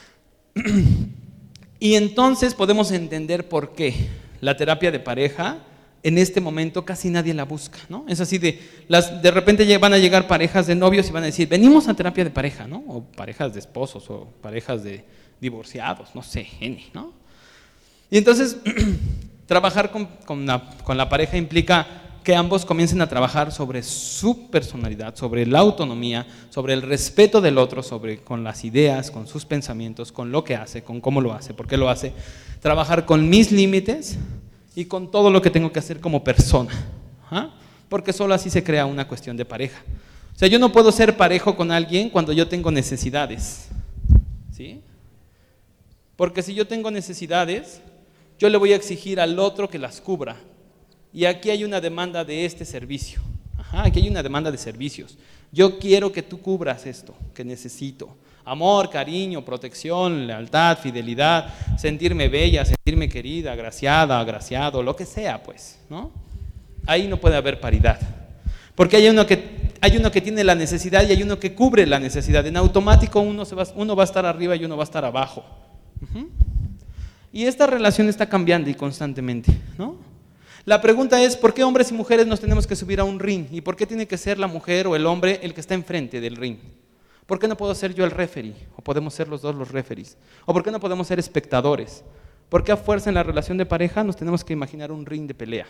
Y entonces podemos entender por qué la terapia de pareja en este momento casi nadie la busca, ¿no? Es así de, las, de repente van a llegar parejas de novios y van a decir, venimos a terapia de pareja, ¿no? O parejas de esposos o parejas de divorciados, no sé, N, ¿no? Y entonces, trabajar con, con, la, con la pareja implica que ambos comiencen a trabajar sobre su personalidad, sobre la autonomía, sobre el respeto del otro, sobre con las ideas, con sus pensamientos, con lo que hace, con cómo lo hace, por qué lo hace. Trabajar con mis límites y con todo lo que tengo que hacer como persona, ¿ah? Porque solo así se crea una cuestión de pareja. O sea, yo no puedo ser parejo con alguien cuando yo tengo necesidades, ¿sí? Porque si yo tengo necesidades, yo le voy a exigir al otro que las cubra. Y aquí hay una demanda de este servicio. Ajá, aquí hay una demanda de servicios. Yo quiero que tú cubras esto que necesito. Amor, cariño, protección, lealtad, fidelidad, sentirme bella, sentirme querida, agraciada, agraciado, lo que sea, pues, ¿no? Ahí no puede haber paridad. Porque hay uno que, hay uno que tiene la necesidad y hay uno que cubre la necesidad. En automático uno, se va, uno va a estar arriba y uno va a estar abajo. Uh-huh. Y esta relación está cambiando y constantemente, ¿no? La pregunta es, ¿por qué hombres y mujeres nos tenemos que subir a un ring? ¿Y por qué tiene que ser la mujer o el hombre el que está enfrente del ring? ¿Por qué no puedo ser yo el referee? ¿O podemos ser los dos los referees? ¿O por qué no podemos ser espectadores? ¿Por qué a fuerza en la relación de pareja nos tenemos que imaginar un ring de pelea?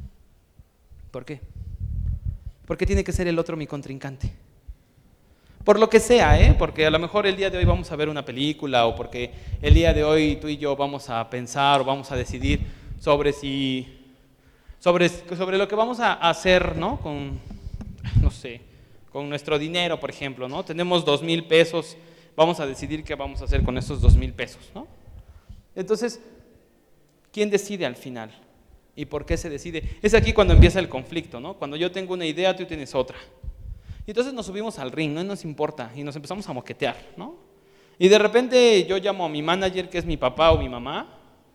¿Por qué? ¿Por qué tiene que ser el otro mi contrincante? Por lo que sea, ¿eh? Porque a lo mejor el día de hoy vamos a ver una película, o porque el día de hoy tú y yo vamos a pensar o vamos a decidir sobre si... Sobre, sobre lo que vamos a hacer, ¿no? Con, no sé, con nuestro dinero, por ejemplo, ¿no? Tenemos dos mil pesos, vamos a decidir qué vamos a hacer con esos dos mil pesos, ¿no? Entonces, ¿quién decide al final? ¿Y por qué se decide? Es aquí cuando empieza el conflicto, ¿no? Cuando yo tengo una idea, tú tienes otra. Y entonces nos subimos al ring, no nos importa, y nos empezamos a moquetear, ¿no? Y de repente yo llamo a mi manager, que es mi papá o mi mamá,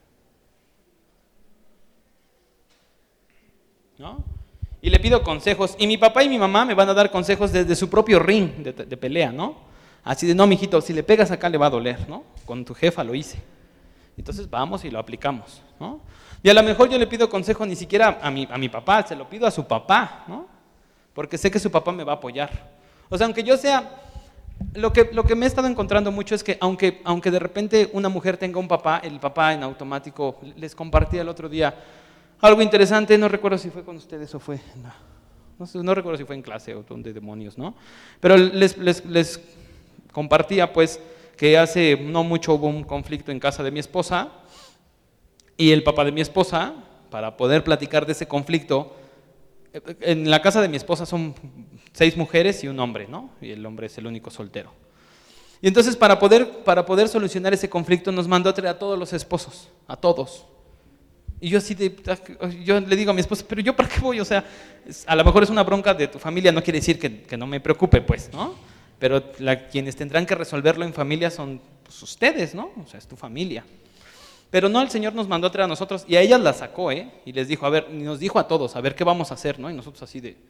¿no? Y le pido consejos, y mi papá y mi mamá me van a dar consejos desde su propio ring de, de pelea, ¿no? Así de, no, mijito, si le pegas acá le va a doler, ¿no? Con tu jefa lo hice. Entonces vamos y lo aplicamos, ¿no? Y a lo mejor yo le pido consejo ni siquiera a mi, a mi papá, se lo pido a su papá, ¿no? Porque sé que su papá me va a apoyar. O sea, aunque yo sea... Lo que, lo que me he estado encontrando mucho es que aunque, aunque de repente una mujer tenga un papá, el papá en automático, les compartí el otro día algo interesante, no recuerdo si fue con ustedes o fue, no, no, sé, no recuerdo si fue en clase o donde demonios, ¿no? Pero les, les, les compartía pues que hace no mucho hubo un conflicto en casa de mi esposa Y el papá de mi esposa, para poder platicar de ese conflicto, en la casa de mi esposa son seis mujeres y un hombre, ¿no? Y el hombre es el único soltero. Y entonces para poder, para poder solucionar ese conflicto nos mandó a traer a todos los esposos, a todos. Y yo así de, yo le digo a mi esposa, pero ¿yo para qué voy? O sea, a lo mejor es una bronca de tu familia, no quiere decir que, que no me preocupe, pues, ¿no? Pero la, quienes tendrán que resolverlo en familia son pues, ustedes, ¿no? O sea, es tu familia. Pero no, el Señor nos mandó a traer a nosotros y a ellas las sacó, ¿eh? Y les dijo, a ver, y nos dijo a todos, a ver qué vamos a hacer, ¿no? Y nosotros así de...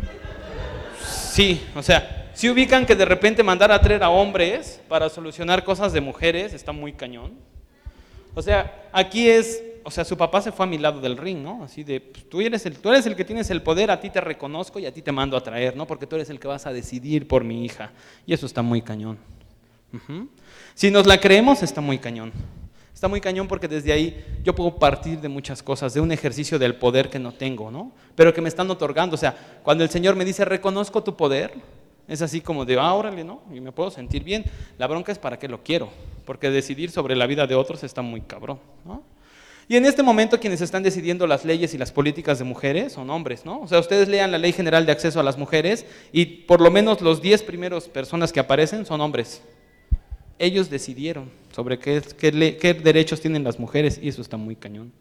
Sí, o sea, si ubican que de repente mandar a traer a hombres para solucionar cosas de mujeres está muy cañón. O sea, aquí es, o sea, su papá se fue a mi lado del ring, ¿no? Así de, pues, tú, eres el, tú eres el que tienes el poder, a ti te reconozco y a ti te mando a traer, ¿no? Porque tú eres el que vas a decidir por mi hija. Y eso está muy cañón. Uh-huh. Si nos la creemos, está muy cañón. Está muy cañón porque desde ahí yo puedo partir de muchas cosas, de un ejercicio del poder que no tengo, ¿no? Pero que me están otorgando. O sea, cuando el Señor me dice, reconozco tu poder, es así como de, ah, órale, ¿no? Y me puedo sentir bien. La bronca es para qué lo quiero, porque decidir sobre la vida de otros está muy cabrón, ¿no? Y en este momento quienes están decidiendo las leyes y las políticas de mujeres son hombres, ¿no? O sea, ustedes lean la Ley General de Acceso a las Mujeres y por lo menos los diez primeros personas que aparecen son hombres. Ellos decidieron sobre qué, qué, qué derechos tienen las mujeres y eso está muy cañón.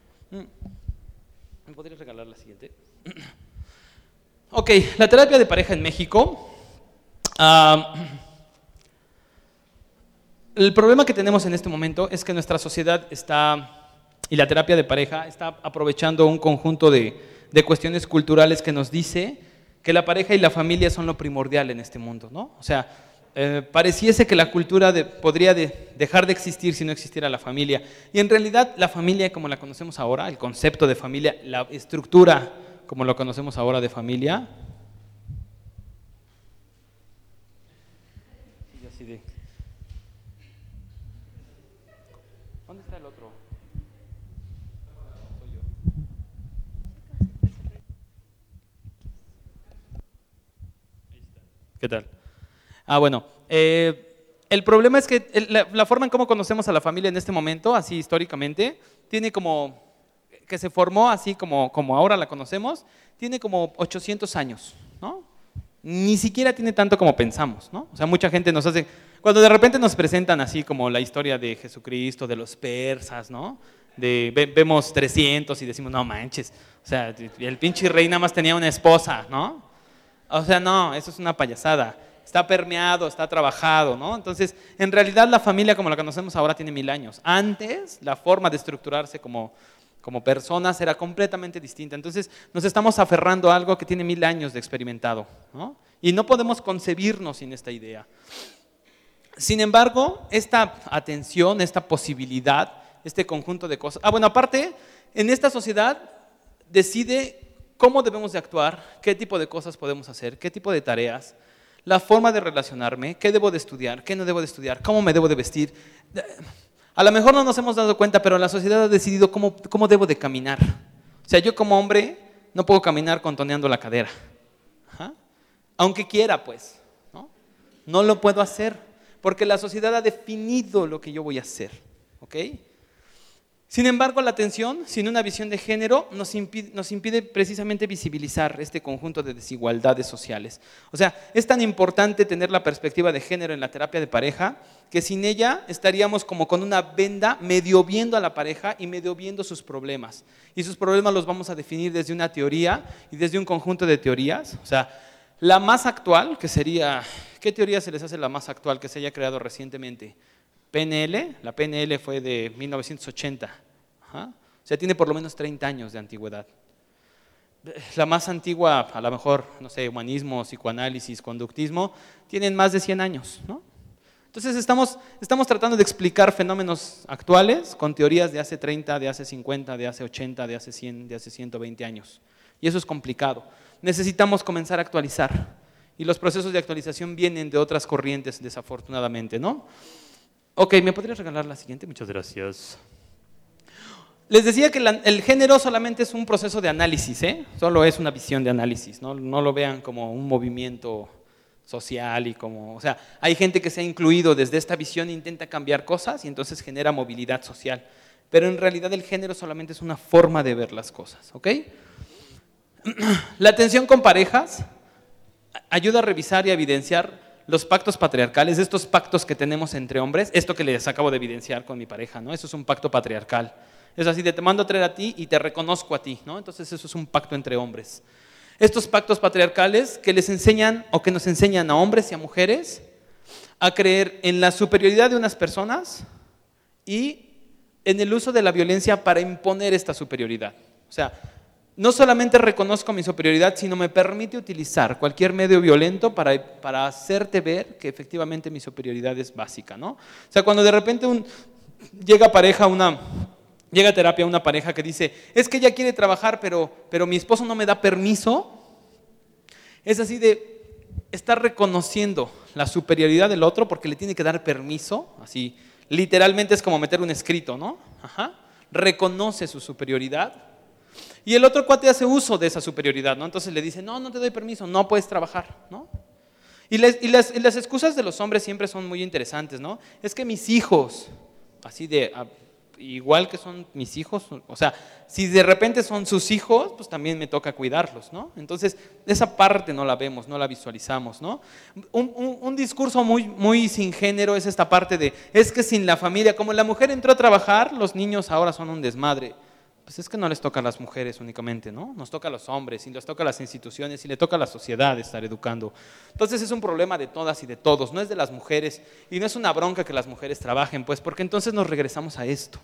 ¿Me podrías regalar la siguiente? Ok, la terapia de pareja en México. Uh, el problema que tenemos en este momento es que nuestra sociedad está, y la terapia de pareja, está aprovechando un conjunto de, de cuestiones culturales que nos dice que la pareja y la familia son lo primordial en este mundo, ¿no? O sea, Eh, pareciese que la cultura de, podría de, dejar de existir si no existiera la familia. Y en realidad la familia como la conocemos ahora, el concepto de familia, la estructura como lo conocemos ahora de familia. Y así de, ¿dónde está el otro? Soy yo. Ahí está. ¿Qué tal? Ah, bueno, eh, el problema es que el, la, la forma en cómo conocemos a la familia en este momento, así históricamente, tiene como, que se formó así como, como ahora la conocemos, tiene como ochocientos años, ¿no? Ni siquiera tiene tanto como pensamos, ¿no? O sea, mucha gente nos hace, cuando de repente nos presentan así como la historia de Jesucristo, de los persas, ¿no? De, ve, vemos trescientos y decimos, no manches, o sea, el pinche rey nada más tenía una esposa, ¿no? O sea, no, eso es una payasada. Está permeado, está trabajado, ¿no? Entonces, en realidad la familia como la conocemos ahora tiene mil años. Antes, la forma de estructurarse como, como personas era completamente distinta. Entonces, nos estamos aferrando a algo que tiene mil años de experimentado, ¿no? Y no podemos concebirnos sin esta idea. Sin embargo, esta atención, esta posibilidad, este conjunto de cosas... Ah, bueno, aparte, en esta sociedad decide cómo debemos de actuar, qué tipo de cosas podemos hacer, qué tipo de tareas, la forma de relacionarme, qué debo de estudiar, qué no debo de estudiar, cómo me debo de vestir. A lo mejor no nos hemos dado cuenta, pero la sociedad ha decidido cómo, cómo debo de caminar. O sea, yo como hombre no puedo caminar contoneando la cadera. Ajá. Aunque quiera, pues, ¿no? No lo puedo hacer, porque la sociedad ha definido lo que yo voy a hacer, ¿ok? Sin embargo, la atención, sin una visión de género, nos impide, nos impide precisamente visibilizar este conjunto de desigualdades sociales. O sea, es tan importante tener la perspectiva de género en la terapia de pareja, que sin ella estaríamos como con una venda medio viendo a la pareja y medio viendo sus problemas. Y sus problemas los vamos a definir desde una teoría y desde un conjunto de teorías. O sea, la más actual, que sería, ¿qué teoría se les hace la más actual que se haya creado recientemente? P N L, la P N L fue de mil novecientos ochenta, ajá. O sea, tiene por lo menos treinta años de antigüedad. La más antigua, a lo mejor, no sé, humanismo, psicoanálisis, conductismo, tienen más de cien años, ¿no? Entonces estamos, estamos tratando de explicar fenómenos actuales con teorías de hace treinta, de hace cincuenta, de hace ochenta, de hace cien, de hace ciento veinte años. Y eso es complicado. Necesitamos comenzar a actualizar. Y los procesos de actualización vienen de otras corrientes, desafortunadamente, ¿no? Ok, ¿me podrías regalar la siguiente? Muchas gracias. Les decía que la, el género solamente es un proceso de análisis, ¿eh? Solo es una visión de análisis, ¿no? No lo vean como un movimiento social y como, o sea, hay gente que se ha incluido desde esta visión e intenta cambiar cosas y entonces genera movilidad social. pero en realidad el género solamente es una forma de ver las cosas, ¿ok? La atención con parejas ayuda a revisar y a evidenciar los pactos patriarcales, estos pactos que tenemos entre hombres, esto que les acabo de evidenciar con mi pareja, ¿no? Eso es un pacto patriarcal. Es así de te mando a traer a ti y te reconozco a ti, ¿no? Entonces eso es un pacto entre hombres. Estos pactos patriarcales que les enseñan o que nos enseñan a hombres y a mujeres a creer en la superioridad de unas personas y en el uso de la violencia para imponer esta superioridad. O sea, no solamente reconozco mi superioridad, sino me permite utilizar cualquier medio violento para, para hacerte ver que efectivamente mi superioridad es básica, ¿no? O sea, cuando de repente un, llega pareja, una, llega a terapia una pareja que dice, es que ella quiere trabajar, pero, pero mi esposo no me da permiso, es así de estar reconociendo la superioridad del otro porque le tiene que dar permiso, así, literalmente es como meter un escrito, ¿no? Ajá. Reconoce su superioridad. Y el otro cuate hace uso de esa superioridad, ¿no? Entonces le dice, no, no te doy permiso, no puedes trabajar, ¿no? Y, les, y, las, y las excusas de los hombres siempre son muy interesantes, ¿no? Es que mis hijos, así de, a, igual que son mis hijos, o sea, si de repente son sus hijos, pues también me toca cuidarlos, ¿no? Entonces, esa parte no la vemos, no la visualizamos, ¿no? Un, un, un discurso muy, muy sin género es esta parte de, es que sin la familia, como la mujer entró a trabajar, los niños ahora son un desmadre. Pues es que no les toca a las mujeres únicamente, ¿no? Nos toca a los hombres, y les toca a las instituciones, y le toca a la sociedad estar educando. Entonces es un problema de todas y de todos, no es de las mujeres, y no es una bronca que las mujeres trabajen, pues, porque entonces nos regresamos a esto.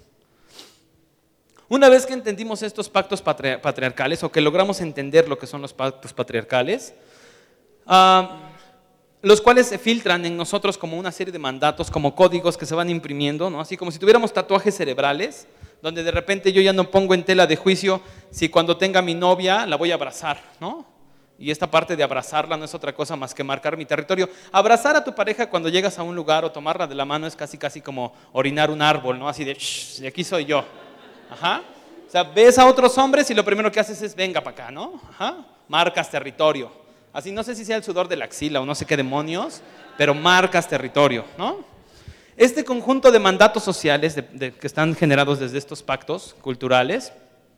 Una vez que entendimos estos pactos patri- patriarcales, o que logramos entender lo que son los pactos patriarcales, uh, los cuales se filtran en nosotros como una serie de mandatos, como códigos que se van imprimiendo, ¿no? Así como si tuviéramos tatuajes cerebrales, donde de repente yo ya no pongo en tela de juicio si cuando tenga mi novia la voy a abrazar, ¿no? Y esta parte de abrazarla no es otra cosa más que marcar mi territorio. Abrazar a tu pareja cuando llegas a un lugar o tomarla de la mano es casi casi como orinar un árbol, ¿no? Así de, shh, de aquí soy yo. Ajá. O sea, ves a otros hombres y lo primero que haces es, venga para acá, ¿no? Ajá. Marcas territorio. Así, no sé si sea el sudor de la axila o no sé qué demonios, pero marcas territorio, ¿no? Este conjunto de mandatos sociales de, de, que están generados desde estos pactos culturales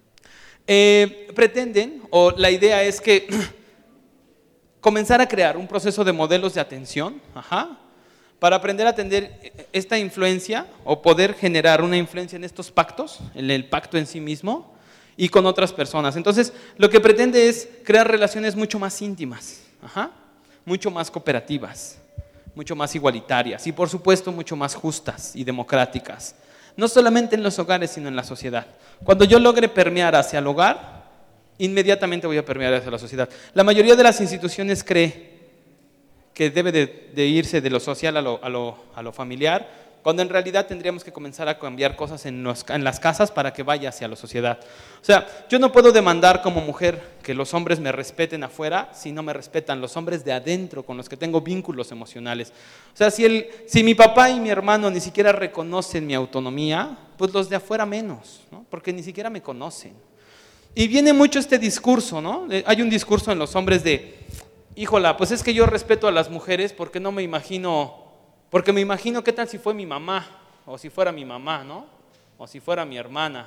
eh, pretenden, o la idea es que comenzar a crear un proceso de modelos de atención, ajá, para aprender a atender esta influencia o poder generar una influencia en estos pactos, en el pacto en sí mismo y con otras personas. Entonces, lo que pretende es crear relaciones mucho más íntimas, ajá, mucho más cooperativas, mucho más igualitarias y por supuesto mucho más justas y democráticas, no solamente en los hogares sino en la sociedad. Cuando yo logre permear hacia el hogar, inmediatamente voy a permear hacia la sociedad. La mayoría de las instituciones cree que debe de, de irse de lo social a lo, a, lo, a lo familiar, cuando en realidad tendríamos que comenzar a cambiar cosas en, los, en las casas para que vaya hacia la sociedad. O sea, yo no puedo demandar como mujer que los hombres me respeten afuera si no me respetan los hombres de adentro con los que tengo vínculos emocionales. O sea, si, el, si mi papá y mi hermano ni siquiera reconocen mi autonomía, pues los de afuera menos, ¿no? Porque ni siquiera me conocen. Y viene mucho este discurso, ¿no? Hay un discurso en los hombres de, híjola, pues es que yo respeto a las mujeres porque no me imagino... Porque me imagino qué tal si fue mi mamá, o si fuera mi mamá, ¿no? O si fuera mi hermana.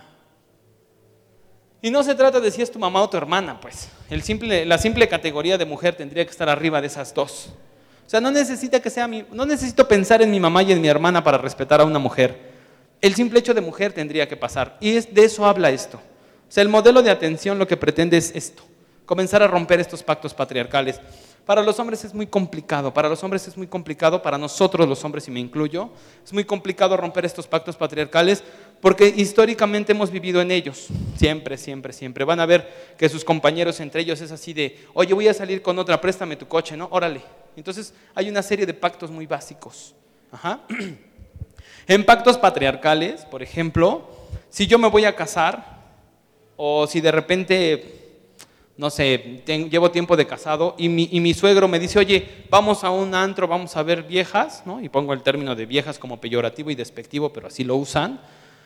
Y no se trata de si es tu mamá o tu hermana, pues. El simple, la simple categoría de mujer tendría que estar arriba de esas dos. O sea, no necesita que sea mi, no necesito pensar en mi mamá y en mi hermana para respetar a una mujer. El simple hecho de mujer tendría que pasar. Y es, de eso habla esto. O sea, el modelo de atención lo que pretende es esto. Comenzar a romper estos pactos patriarcales. Para los hombres es muy complicado, para los hombres es muy complicado, para nosotros los hombres, y me incluyo, es muy complicado romper estos pactos patriarcales porque históricamente hemos vivido en ellos, siempre, siempre, siempre. Van a ver que sus compañeros entre ellos es así de, oye, voy a salir con otra, préstame tu coche, ¿no? Órale. Entonces hay una serie de pactos muy básicos. Ajá. En pactos patriarcales, por ejemplo, si yo me voy a casar o si de repente... no sé, ten, llevo tiempo de casado y mi, y mi suegro me dice, oye, vamos a un antro, vamos a ver viejas, ¿no? Y pongo el término de viejas como peyorativo y despectivo, pero así lo usan.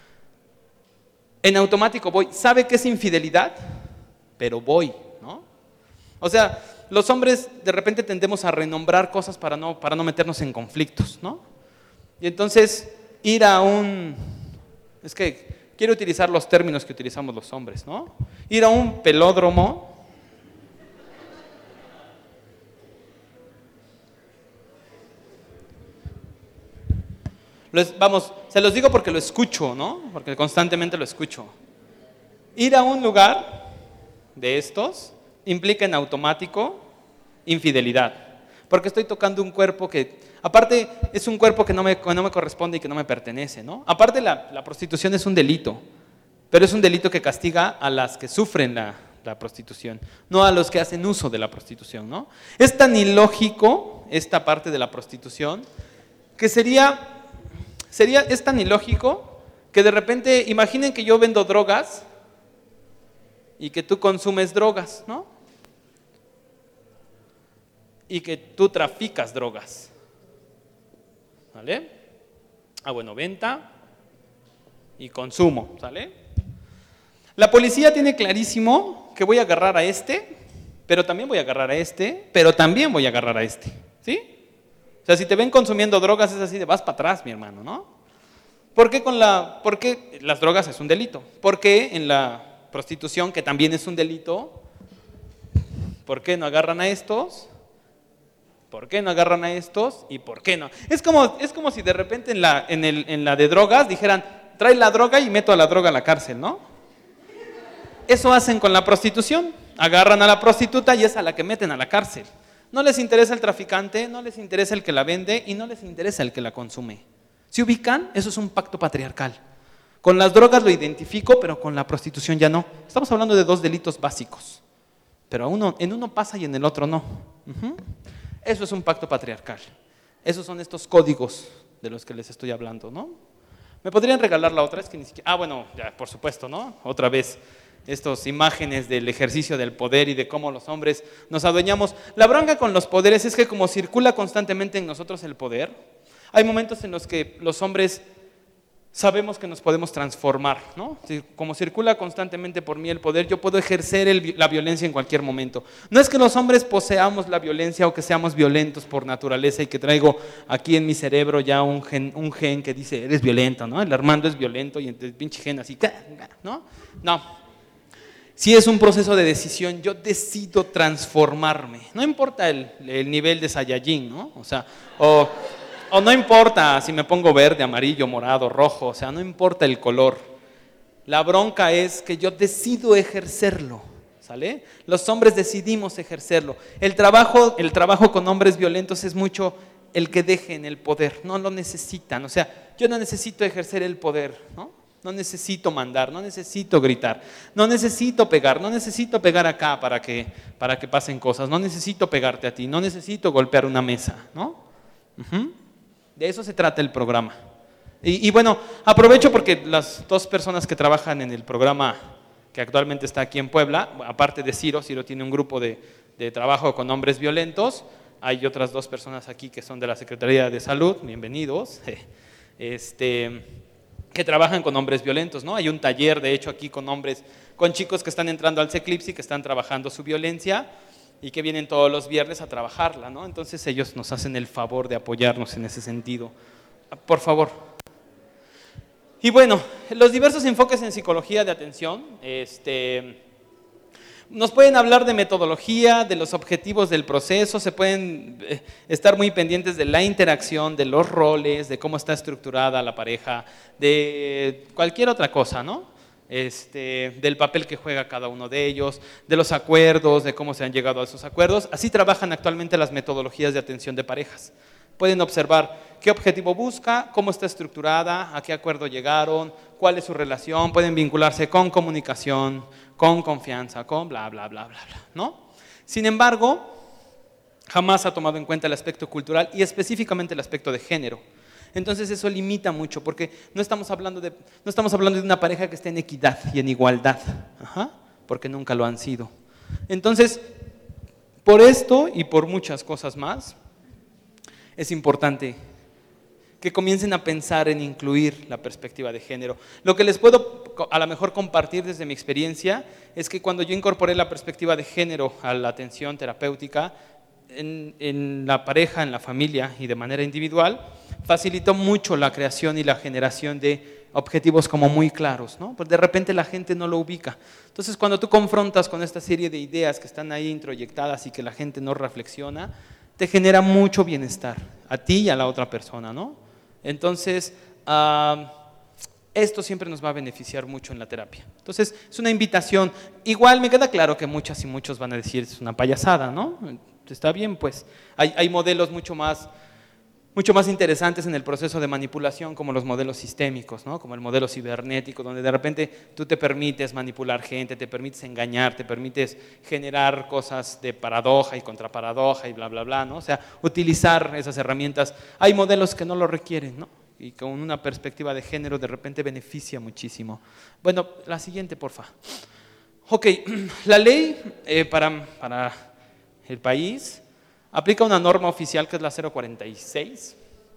En automático voy, ¿sabe qué es infidelidad? Pero voy, ¿no? O sea, los hombres de repente tendemos a renombrar cosas para no, para no meternos en conflictos, ¿no? Y entonces ir a un, es que quiero utilizar los términos que utilizamos los hombres, ¿no? Ir a un pelódromo. Vamos, se los digo porque lo escucho, ¿no? Porque constantemente lo escucho. Ir a un lugar de estos implica en automático infidelidad, porque estoy tocando un cuerpo que, aparte, es un cuerpo que no me, que no me corresponde y que no me pertenece, ¿no? Aparte, la, la prostitución es un delito, pero es un delito que castiga a las que sufren la, la prostitución, no a los que hacen uso de la prostitución, ¿no? Es tan ilógico esta parte de la prostitución que sería... Sería, es tan ilógico que de repente, imaginen que yo vendo drogas y que tú consumes drogas, ¿no? Y que tú traficas drogas, ¿vale? Ah, bueno, venta y consumo, ¿sale? La policía tiene clarísimo que voy a agarrar a este, pero también voy a agarrar a este, pero también voy a agarrar a este, ¿sí? O sea, si te ven consumiendo drogas es así de vas para atrás, mi hermano, ¿no? ¿Por qué con la, por qué las drogas es un delito? ¿Por qué en la prostitución, que también es un delito, por qué no agarran a estos? ¿Por qué no agarran a estos? ¿Y por qué no? Es como, es como si de repente en la, en, el, en la de drogas dijeran, trae la droga y meto a la droga a la cárcel, ¿no? Eso hacen con la prostitución. Agarran a la prostituta y es a la que meten a la cárcel. No les interesa el traficante, no les interesa el que la vende y no les interesa el que la consume. ¿Se ubican? Eso es un pacto patriarcal. Con las drogas lo identifico, pero con la prostitución ya no. Estamos hablando de dos delitos básicos, pero uno, en uno pasa y en el otro no. Uh-huh. Eso es un pacto patriarcal. Esos son estos códigos de los que les estoy hablando, ¿no? ¿Me podrían regalar la otra? Es que ni siquiera... Ah, bueno, ya, por supuesto, ¿no? Otra vez. Estas imágenes del ejercicio del poder y de cómo los hombres nos adueñamos. La bronca con los poderes es que como circula constantemente en nosotros el poder, hay momentos en los que los hombres sabemos que nos podemos transformar, ¿no? Como circula constantemente por mí el poder, yo puedo ejercer el, la violencia en cualquier momento. No es que los hombres poseamos la violencia o que seamos violentos por naturaleza y que traigo aquí en mi cerebro ya un gen, un gen que dice, eres violento, ¿no? El Armando es violento y el pinche gen así, ¿no? No. Si es un proceso de decisión, yo decido transformarme. No importa el, el nivel de Saiyajin, ¿no? O sea, o, o no importa si me pongo verde, amarillo, morado, rojo, o sea, no importa el color. La bronca es que yo decido ejercerlo, ¿sale? Los hombres decidimos ejercerlo. El trabajo, el trabajo con hombres violentos es mucho el que dejen el poder, no lo necesitan. O sea, yo no necesito ejercer el poder, ¿no? No necesito mandar, no necesito gritar, no necesito pegar, no necesito pegar acá para que, para que pasen cosas, no necesito pegarte a ti, no necesito golpear una mesa, ¿no? Uh-huh. De eso se trata el programa. Y, y bueno, aprovecho porque las dos personas que trabajan en el programa que actualmente está aquí en Puebla, aparte de Ciro, Ciro tiene un grupo de, de trabajo con hombres violentos, hay otras dos personas aquí que son de la Secretaría de Salud, bienvenidos, este... que trabajan con hombres violentos, ¿no? Hay un taller, de hecho, aquí con hombres, con chicos que están entrando al Ceclipse y que están trabajando su violencia y que vienen todos los viernes a trabajarla, ¿no? Entonces ellos nos hacen el favor de apoyarnos en ese sentido. Por favor. Y bueno, los diversos enfoques en psicología de atención, este... nos pueden hablar de metodología, de los objetivos del proceso, se pueden estar muy pendientes de la interacción, de los roles, de cómo está estructurada la pareja, de cualquier otra cosa, ¿no? Este, del papel que juega cada uno de ellos, de los acuerdos, de cómo se han llegado a esos acuerdos. Así trabajan actualmente las metodologías de atención de parejas. Pueden observar qué objetivo busca, cómo está estructurada, a qué acuerdo llegaron, cuál es su relación, pueden vincularse con comunicación, con confianza, con bla, bla, bla, bla, bla, ¿no? Sin embargo, jamás ha tomado en cuenta el aspecto cultural y específicamente el aspecto de género. Entonces eso limita mucho porque no estamos hablando de, no estamos hablando de una pareja que esté en equidad y en igualdad, ajá, porque nunca lo han sido. Entonces, por esto y por muchas cosas más, es importante que comiencen a pensar en incluir la perspectiva de género. Lo que les puedo a lo mejor compartir desde mi experiencia es que cuando yo incorporé la perspectiva de género a la atención terapéutica, en, en la pareja, en la familia y de manera individual, facilitó mucho la creación y la generación de objetivos como muy claros, ¿no? Pues de repente la gente no lo ubica. Entonces, cuando tú confrontas con esta serie de ideas que están ahí introyectadas y que la gente no reflexiona, te genera mucho bienestar a ti y a la otra persona, ¿no? Entonces, uh, esto siempre nos va a beneficiar mucho en la terapia. Entonces, es una invitación. Igual me queda claro que muchas y muchos van a decir, es una payasada, ¿no? Está bien, pues. Hay, hay modelos mucho más, mucho más interesantes en el proceso de manipulación, como los modelos sistémicos, ¿no? Como el modelo cibernético, donde de repente tú te permites manipular gente, te permites engañar, te permites generar cosas de paradoja y contraparadoja y bla, bla, bla, ¿no? O sea, utilizar esas herramientas. Hay modelos que no lo requieren, ¿no? Y con una perspectiva de género de repente beneficia muchísimo. Bueno, la siguiente, porfa. Ok, la ley eh, para, para el país aplica una norma oficial que es la cero cuarenta y seis,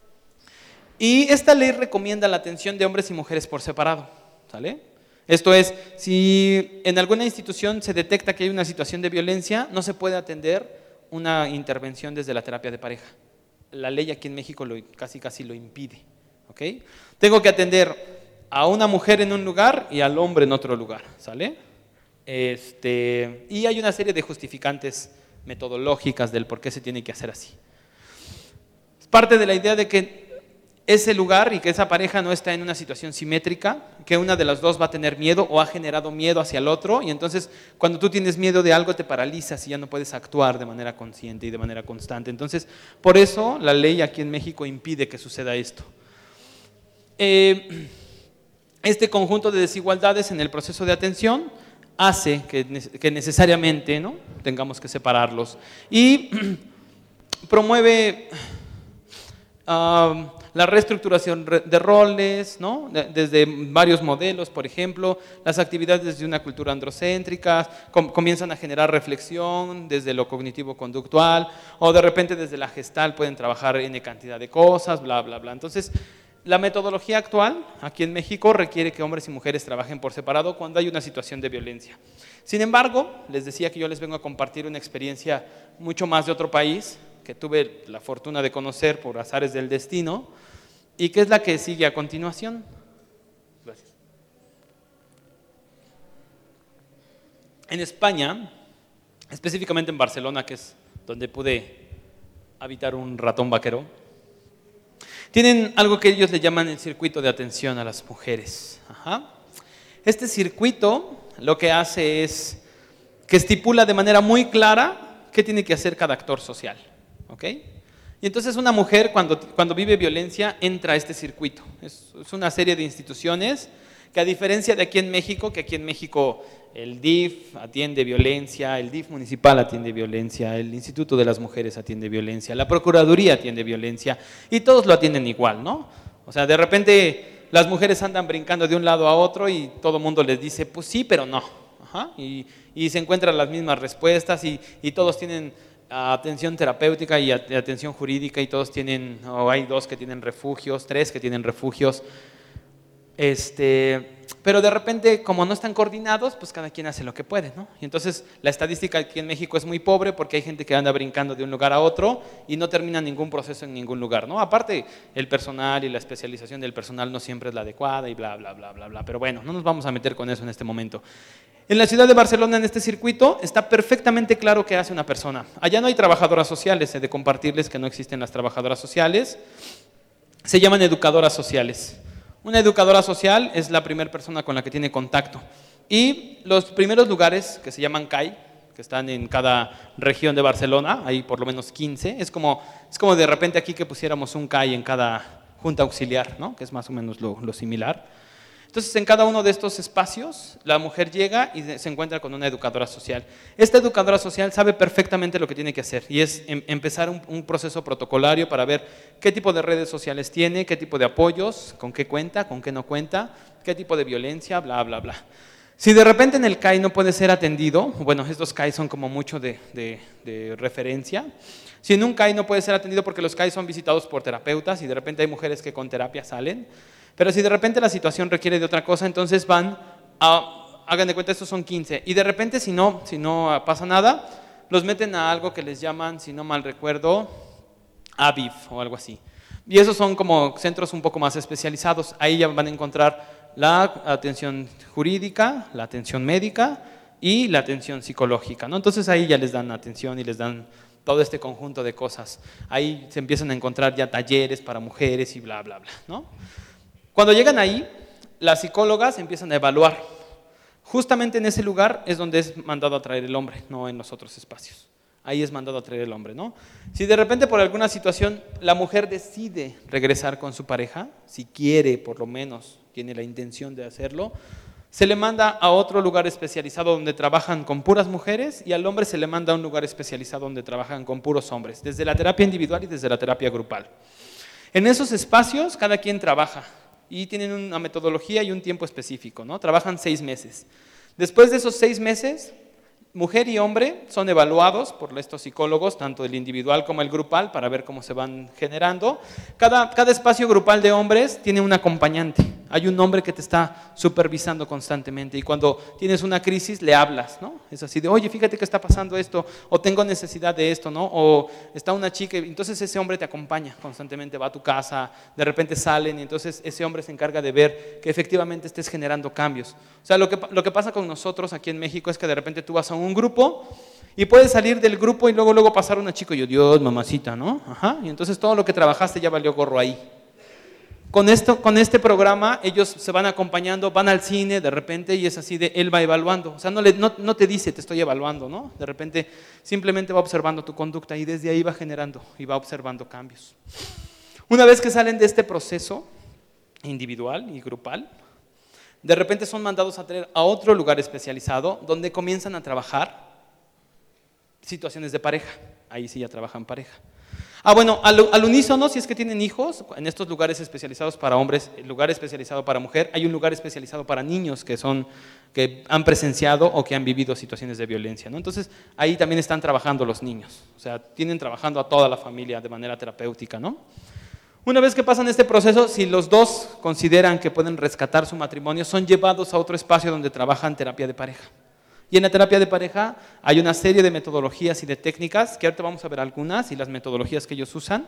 y esta ley recomienda la atención de hombres y mujeres por separado, ¿sale? Esto es, si en alguna institución se detecta que hay una situación de violencia, no se puede atender una intervención desde la terapia de pareja. La ley aquí en México lo, casi casi lo impide, ¿ok? Tengo que atender a una mujer en un lugar y al hombre en otro lugar, ¿sale? Este, y hay una serie de justificantes metodológicas del por qué se tiene que hacer así. Es parte de la idea de que ese lugar y que esa pareja no está en una situación simétrica, que una de las dos va a tener miedo o ha generado miedo hacia el otro, y entonces cuando tú tienes miedo de algo te paralizas y ya no puedes actuar de manera consciente y de manera constante. Entonces, por eso la ley aquí en México impide que suceda esto. Eh, este conjunto de desigualdades en el proceso de atención hace que, que necesariamente, ¿no?, tengamos que separarlos. Y promueve uh, la reestructuración de roles, ¿no?, desde varios modelos, por ejemplo, las actividades desde una cultura androcéntrica com comienzan a generar reflexión desde lo cognitivo-conductual, o de repente desde la gestal pueden trabajar en cantidad de cosas, bla, bla, bla. Entonces, la metodología actual aquí en México requiere que hombres y mujeres trabajen por separado cuando hay una situación de violencia. Sin embargo, les decía que yo les vengo a compartir una experiencia mucho más de otro país, que tuve la fortuna de conocer por azares del destino, y que es la que sigue a continuación. Gracias. En España, específicamente en Barcelona, que es donde pude habitar un ratón vaquero, tienen algo que ellos le llaman el circuito de atención a las mujeres. Ajá. Este circuito lo que hace es que estipula de manera muy clara qué tiene que hacer cada actor social, ¿ok? Y entonces una mujer cuando, cuando vive violencia entra a este circuito. Es, es una serie de instituciones que, a diferencia de aquí en México, que aquí en México el D I F atiende violencia, el D I F municipal atiende violencia, el Instituto de las Mujeres atiende violencia, la Procuraduría atiende violencia, y todos lo atienden igual, ¿no? O sea, de repente las mujeres andan brincando de un lado a otro y todo el mundo les dice, pues sí, pero no. Ajá. Y, y se encuentran las mismas respuestas y, y todos tienen atención terapéutica y atención jurídica, y todos tienen, o hay dos que tienen refugios, tres que tienen refugios. Este, pero de repente, como no están coordinados, pues cada quien hace lo que puede, ¿no? Y entonces la estadística aquí en México es muy pobre porque hay gente que anda brincando de un lugar a otro y no termina ningún proceso en ningún lugar, ¿no? Aparte, el personal y la especialización del personal no siempre es la adecuada y bla, bla, bla, bla, bla. Pero bueno, no nos vamos a meter con eso en este momento. En la ciudad de Barcelona, en este circuito, está perfectamente claro qué hace una persona. Allá no hay trabajadoras sociales, he de compartirles que no existen las trabajadoras sociales, se llaman educadoras sociales. Una educadora social es la primera persona con la que tiene contacto. Y los primeros lugares, que se llaman C A I, que están en cada región de Barcelona, hay por lo menos quince, es como, es como de repente aquí que pusiéramos un C A I en cada junta auxiliar, ¿no?, que es más o menos lo, lo similar. Entonces, en cada uno de estos espacios, la mujer llega y se encuentra con una educadora social. Esta educadora social sabe perfectamente lo que tiene que hacer, y es em- empezar un, un proceso protocolario para ver qué tipo de redes sociales tiene, qué tipo de apoyos, con qué cuenta, con qué no cuenta, qué tipo de violencia, bla, bla, bla. Si de repente en el C A I no puede ser atendido, bueno, estos C A I son como mucho de, de, de referencia. Si en un C A I no puede ser atendido porque los C A I son visitados por terapeutas y de repente hay mujeres que con terapia salen, pero si de repente la situación requiere de otra cosa, entonces van a, hagan de cuenta, estos son quince, y de repente si no, si no pasa nada, los meten a algo que les llaman, si no mal recuerdo, A B I F o algo así. Y esos son como centros un poco más especializados. Ahí ya van a encontrar la atención jurídica, la atención médica y la atención psicológica, ¿no? Entonces ahí ya les dan atención y les dan todo este conjunto de cosas. Ahí se empiezan a encontrar ya talleres para mujeres y bla, bla, bla, ¿no? Cuando llegan ahí, las psicólogas empiezan a evaluar. Justamente en ese lugar es donde es mandado a traer el hombre, no en los otros espacios. Ahí es mandado a traer el hombre, ¿no? Si de repente por alguna situación la mujer decide regresar con su pareja, si quiere por lo menos, tiene la intención de hacerlo, se le manda a otro lugar especializado donde trabajan con puras mujeres y al hombre se le manda a un lugar especializado donde trabajan con puros hombres, desde la terapia individual y desde la terapia grupal. En esos espacios cada quien trabaja y tienen una metodología y un tiempo específico, ¿no? Trabajan seis meses. Después de esos seis meses, mujer y hombre son evaluados por estos psicólogos, tanto el individual como el grupal, para ver cómo se van generando. Cada, cada espacio grupal de hombres tiene un acompañante. Hay un hombre que te está supervisando constantemente y cuando tienes una crisis le hablas, ¿no? Es así de, oye, fíjate que está pasando esto, o tengo necesidad de esto, ¿no? O está una chica, entonces ese hombre te acompaña constantemente, va a tu casa, de repente salen y entonces ese hombre se encarga de ver que efectivamente estés generando cambios. O sea, lo que, lo que pasa con nosotros aquí en México es que de repente tú vas a un grupo y puedes salir del grupo y luego, luego pasar una chica y yo, Dios, mamacita, ¿no? Ajá, y entonces todo lo que trabajaste ya valió gorro ahí. Con, esto, con este programa ellos se van acompañando, van al cine de repente y es así de, él va evaluando, o sea, no, le, no, no te dice te estoy evaluando, ¿no? De repente simplemente va observando tu conducta y desde ahí va generando y va observando cambios. Una vez que salen de este proceso individual y grupal, de repente son mandados a traer a otro lugar especializado donde comienzan a trabajar situaciones de pareja, ahí sí ya trabajan pareja. Ah, bueno, al, al unísono, si es que tienen hijos, en estos lugares especializados para hombres, el lugar especializado para mujer, hay un lugar especializado para niños que son, que han presenciado o que han vivido situaciones de violencia, ¿no? Entonces, ahí también están trabajando los niños, o sea, tienen trabajando a toda la familia de manera terapéutica, ¿no? Una vez que pasan este proceso, si los dos consideran que pueden rescatar su matrimonio, son llevados a otro espacio donde trabajan terapia de pareja. Y en la terapia de pareja hay una serie de metodologías y de técnicas, que ahorita vamos a ver algunas y las metodologías que ellos usan.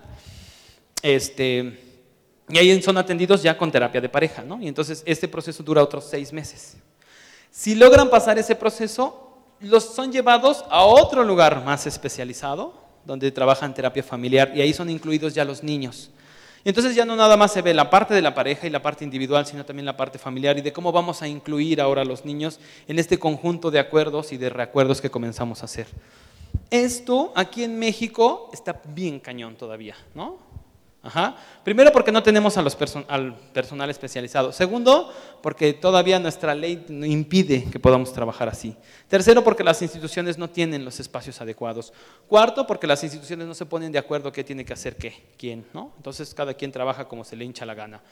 Este, y ahí son atendidos ya con terapia de pareja, ¿no? Y entonces este proceso dura otros seis meses. Si logran pasar ese proceso, los son llevados a otro lugar más especializado, donde trabajan terapia familiar, y ahí son incluidos ya los niños. Y entonces ya no nada más se ve la parte de la pareja y la parte individual, sino también la parte familiar y de cómo vamos a incluir ahora a los niños en este conjunto de acuerdos y de reacuerdos que comenzamos a hacer. Esto aquí en México está bien cañón todavía, ¿no? Ajá. Primero porque no tenemos a los person- al personal especializado. Segundo, porque todavía nuestra ley impide que podamos trabajar así. Tercero, porque las instituciones no tienen los espacios adecuados. Cuarto, porque las instituciones no se ponen de acuerdo qué tiene que hacer qué, quién, ¿no? Entonces cada quien trabaja como se le hincha la gana.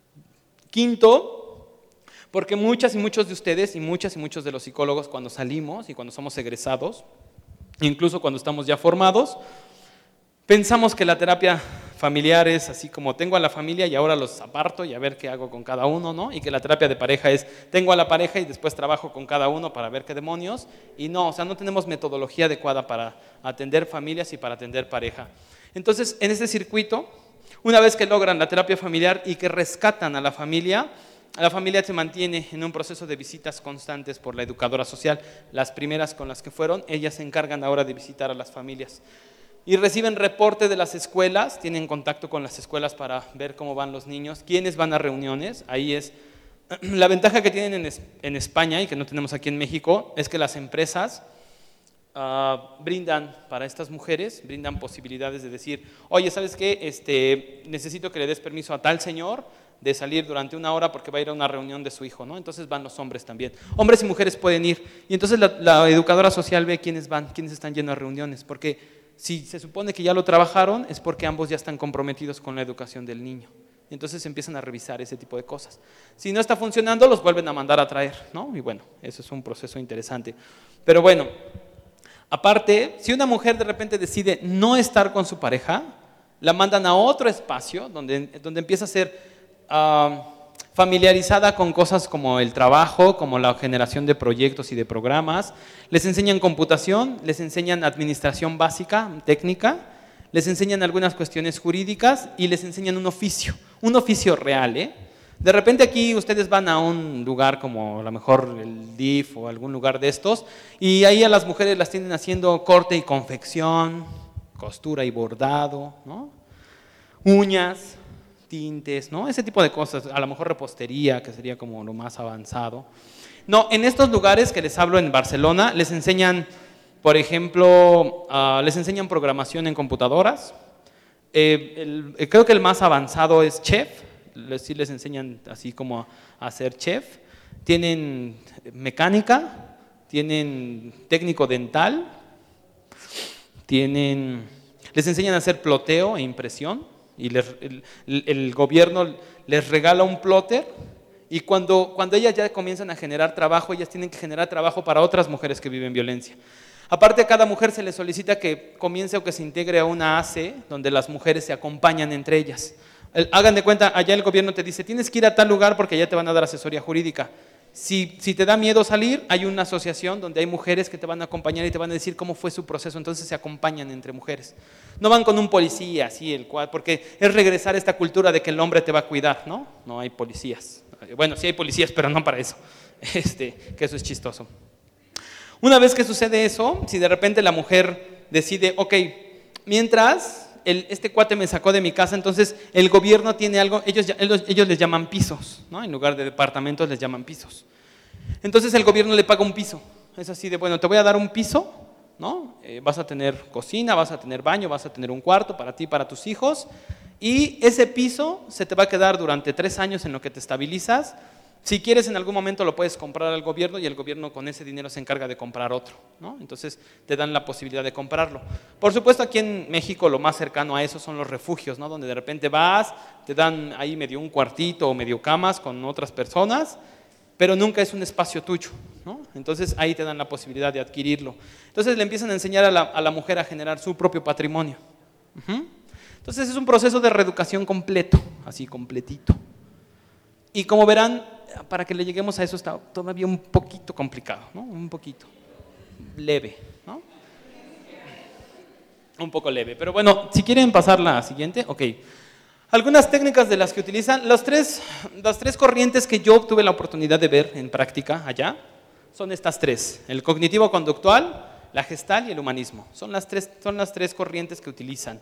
Quinto, porque muchas y muchos de ustedes y muchas y muchos de los psicólogos cuando salimos y cuando somos egresados, incluso cuando estamos ya formados, pensamos que la terapia familiar es así como tengo a la familia y ahora los aparto y a ver qué hago con cada uno, ¿no? Y que la terapia de pareja es tengo a la pareja y después trabajo con cada uno para ver qué demonios. Y no, o sea, no tenemos metodología adecuada para atender familias y para atender pareja. Entonces, en este circuito, una vez que logran la terapia familiar y que rescatan a la familia, la familia se mantiene en un proceso de visitas constantes por la educadora social. Las primeras con las que fueron, ellas se encargan ahora de visitar a las familias. Y reciben reporte de las escuelas, tienen contacto con las escuelas para ver cómo van los niños, quiénes van a reuniones. Ahí es la ventaja que tienen en, es, en España y que no tenemos aquí en México, es que las empresas uh, brindan para estas mujeres, brindan posibilidades de decir, oye, ¿sabes qué? Este, necesito que le des permiso a tal señor de salir durante una hora porque va a ir a una reunión de su hijo, ¿no? Entonces van los hombres también. Hombres y mujeres pueden ir. Y entonces la, la educadora social ve quiénes van, quiénes están yendo a reuniones, porque si se supone que ya lo trabajaron, es porque ambos ya están comprometidos con la educación del niño. Entonces empiezan a revisar ese tipo de cosas. Si no está funcionando, los vuelven a mandar a traer, ¿no? Y bueno, eso es un proceso interesante. Pero bueno, aparte, si una mujer de repente decide no estar con su pareja, la mandan a otro espacio donde, donde empieza a ser uh, familiarizada con cosas como el trabajo, como la generación de proyectos y de programas. Les enseñan computación, les enseñan administración básica, técnica, les enseñan algunas cuestiones jurídicas y les enseñan un oficio, un oficio real, ¿eh? De repente aquí ustedes van a un lugar como a lo mejor el D I F o algún lugar de estos y ahí a las mujeres las tienen haciendo corte y confección, costura y bordado, ¿no? Uñas, tintes, ¿no? Ese tipo de cosas, a lo mejor repostería, que sería como lo más avanzado. No, en estos lugares que les hablo en Barcelona, les enseñan, por ejemplo, uh, les enseñan programación en computadoras. Eh, el, eh, creo que el más avanzado es chef, les, sí les enseñan así como a hacer chef. Tienen mecánica, tienen técnico dental, tienen, les enseñan a hacer ploteo e impresión. Y les, el, el gobierno les regala un plotter y cuando, cuando ellas ya comienzan a generar trabajo, ellas tienen que generar trabajo para otras mujeres que viven violencia. Aparte, a cada mujer se le solicita que comience o que se integre a una A C E, donde las mujeres se acompañan entre ellas. El, hagan de cuenta, allá el gobierno te dice, tienes que ir a tal lugar porque allá te van a dar asesoría jurídica. Si, si te da miedo salir, hay una asociación donde hay mujeres que te van a acompañar y te van a decir cómo fue su proceso, entonces se acompañan entre mujeres. No van con un policía, así, el cual, porque es regresar a esta cultura de que el hombre te va a cuidar, ¿no? No hay policías. Bueno, sí hay policías, pero no para eso, este, que eso es chistoso. Una vez que sucede eso, si de repente la mujer decide, ok, mientras el, este cuate me sacó de mi casa, entonces el gobierno tiene algo, ellos, ellos, ellos les llaman pisos, ¿no? En lugar de departamentos les llaman pisos. Entonces el gobierno le paga un piso, es así de, bueno, te voy a dar un piso, ¿no? Eh, vas a tener cocina, vas a tener baño, vas a tener un cuarto para ti y para tus hijos, y ese piso se te va a quedar durante tres años en lo que te estabilizas. Si quieres, en algún momento lo puedes comprar al gobierno y el gobierno con ese dinero se encarga de comprar otro, ¿no? Entonces te dan la posibilidad de comprarlo. Por supuesto, aquí en México lo más cercano a eso son los refugios, ¿no? Donde de repente vas, te dan ahí medio un cuartito o medio camas con otras personas, pero nunca es un espacio tuyo, ¿no? Entonces ahí te dan la posibilidad de adquirirlo. Entonces le empiezan a enseñar a la, a la mujer a generar su propio patrimonio. Uh-huh. Entonces es un proceso de reeducación completo, así completito. Y como verán, para que le lleguemos a eso está todavía un poquito complicado, ¿no? Un poquito leve, ¿no? Un poco leve, pero bueno, si quieren pasar la siguiente, ok. Algunas técnicas de las que utilizan, los tres, las tres corrientes que yo tuve la oportunidad de ver en práctica allá, son estas tres, el cognitivo-conductual, la gestal y el humanismo. Son las tres, son las tres corrientes que utilizan.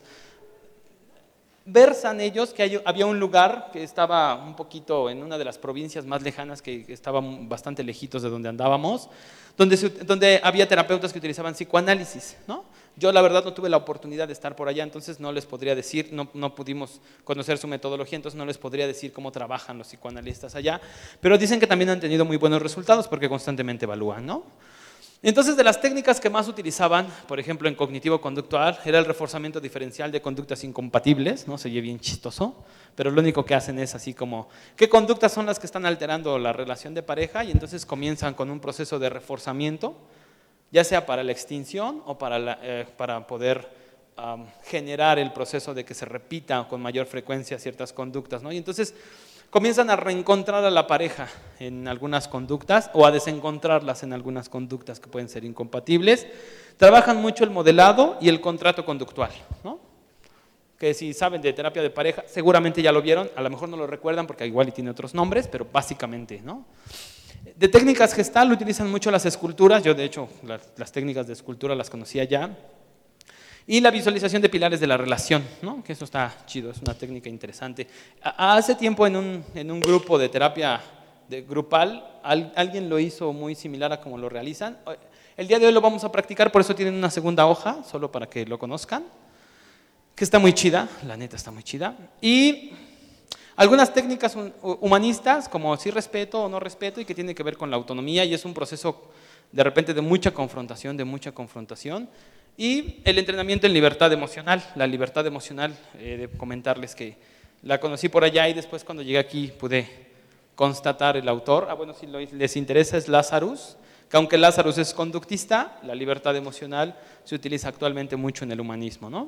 Versan ellos que hay, había un lugar que estaba un poquito en una de las provincias más lejanas, que estaba bastante lejitos de donde andábamos, donde, se, donde había terapeutas que utilizaban psicoanálisis, ¿no? Yo la verdad no tuve la oportunidad de estar por allá, entonces no les podría decir, no, no pudimos conocer su metodología, entonces no les podría decir cómo trabajan los psicoanalistas allá, pero dicen que también han tenido muy buenos resultados porque constantemente evalúan, ¿no? Entonces, de las técnicas que más utilizaban, por ejemplo, en cognitivo-conductual, era el reforzamiento diferencial de conductas incompatibles, ¿no? Se oye bien chistoso, pero lo único que hacen es así como, ¿qué conductas son las que están alterando la relación de pareja? Y entonces comienzan con un proceso de reforzamiento, ya sea para la extinción o para, la, eh, para poder um, generar el proceso de que se repita con mayor frecuencia ciertas conductas, ¿no? Y entonces comienzan a reencontrar a la pareja en algunas conductas o a desencontrarlas en algunas conductas que pueden ser incompatibles. Trabajan mucho el modelado y el contrato conductual, ¿no? Que si saben de terapia de pareja, seguramente ya lo vieron, a lo mejor no lo recuerdan porque igual y tiene otros nombres, pero básicamente, ¿no? De técnicas gestal utilizan mucho las esculturas, yo de hecho las, las técnicas de escultura las conocía ya. Y la visualización de pilares de la relación, ¿no? Que eso está chido, es una técnica interesante. Hace tiempo en un, en un grupo de terapia de grupal, al, alguien lo hizo muy similar a como lo realizan. El día de hoy lo vamos a practicar, por eso tienen una segunda hoja, solo para que lo conozcan, que está muy chida, la neta está muy chida. Y algunas técnicas humanistas, como sí respeto o no respeto, y que tiene que ver con la autonomía, y es un proceso de repente de mucha confrontación, de mucha confrontación. Y el entrenamiento en libertad emocional, la libertad emocional, eh, de comentarles que la conocí por allá y después cuando llegué aquí pude constatar el autor. Ah, bueno, si les interesa es Lazarus, que aunque Lazarus es conductista, la libertad emocional se utiliza actualmente mucho en el humanismo, ¿no?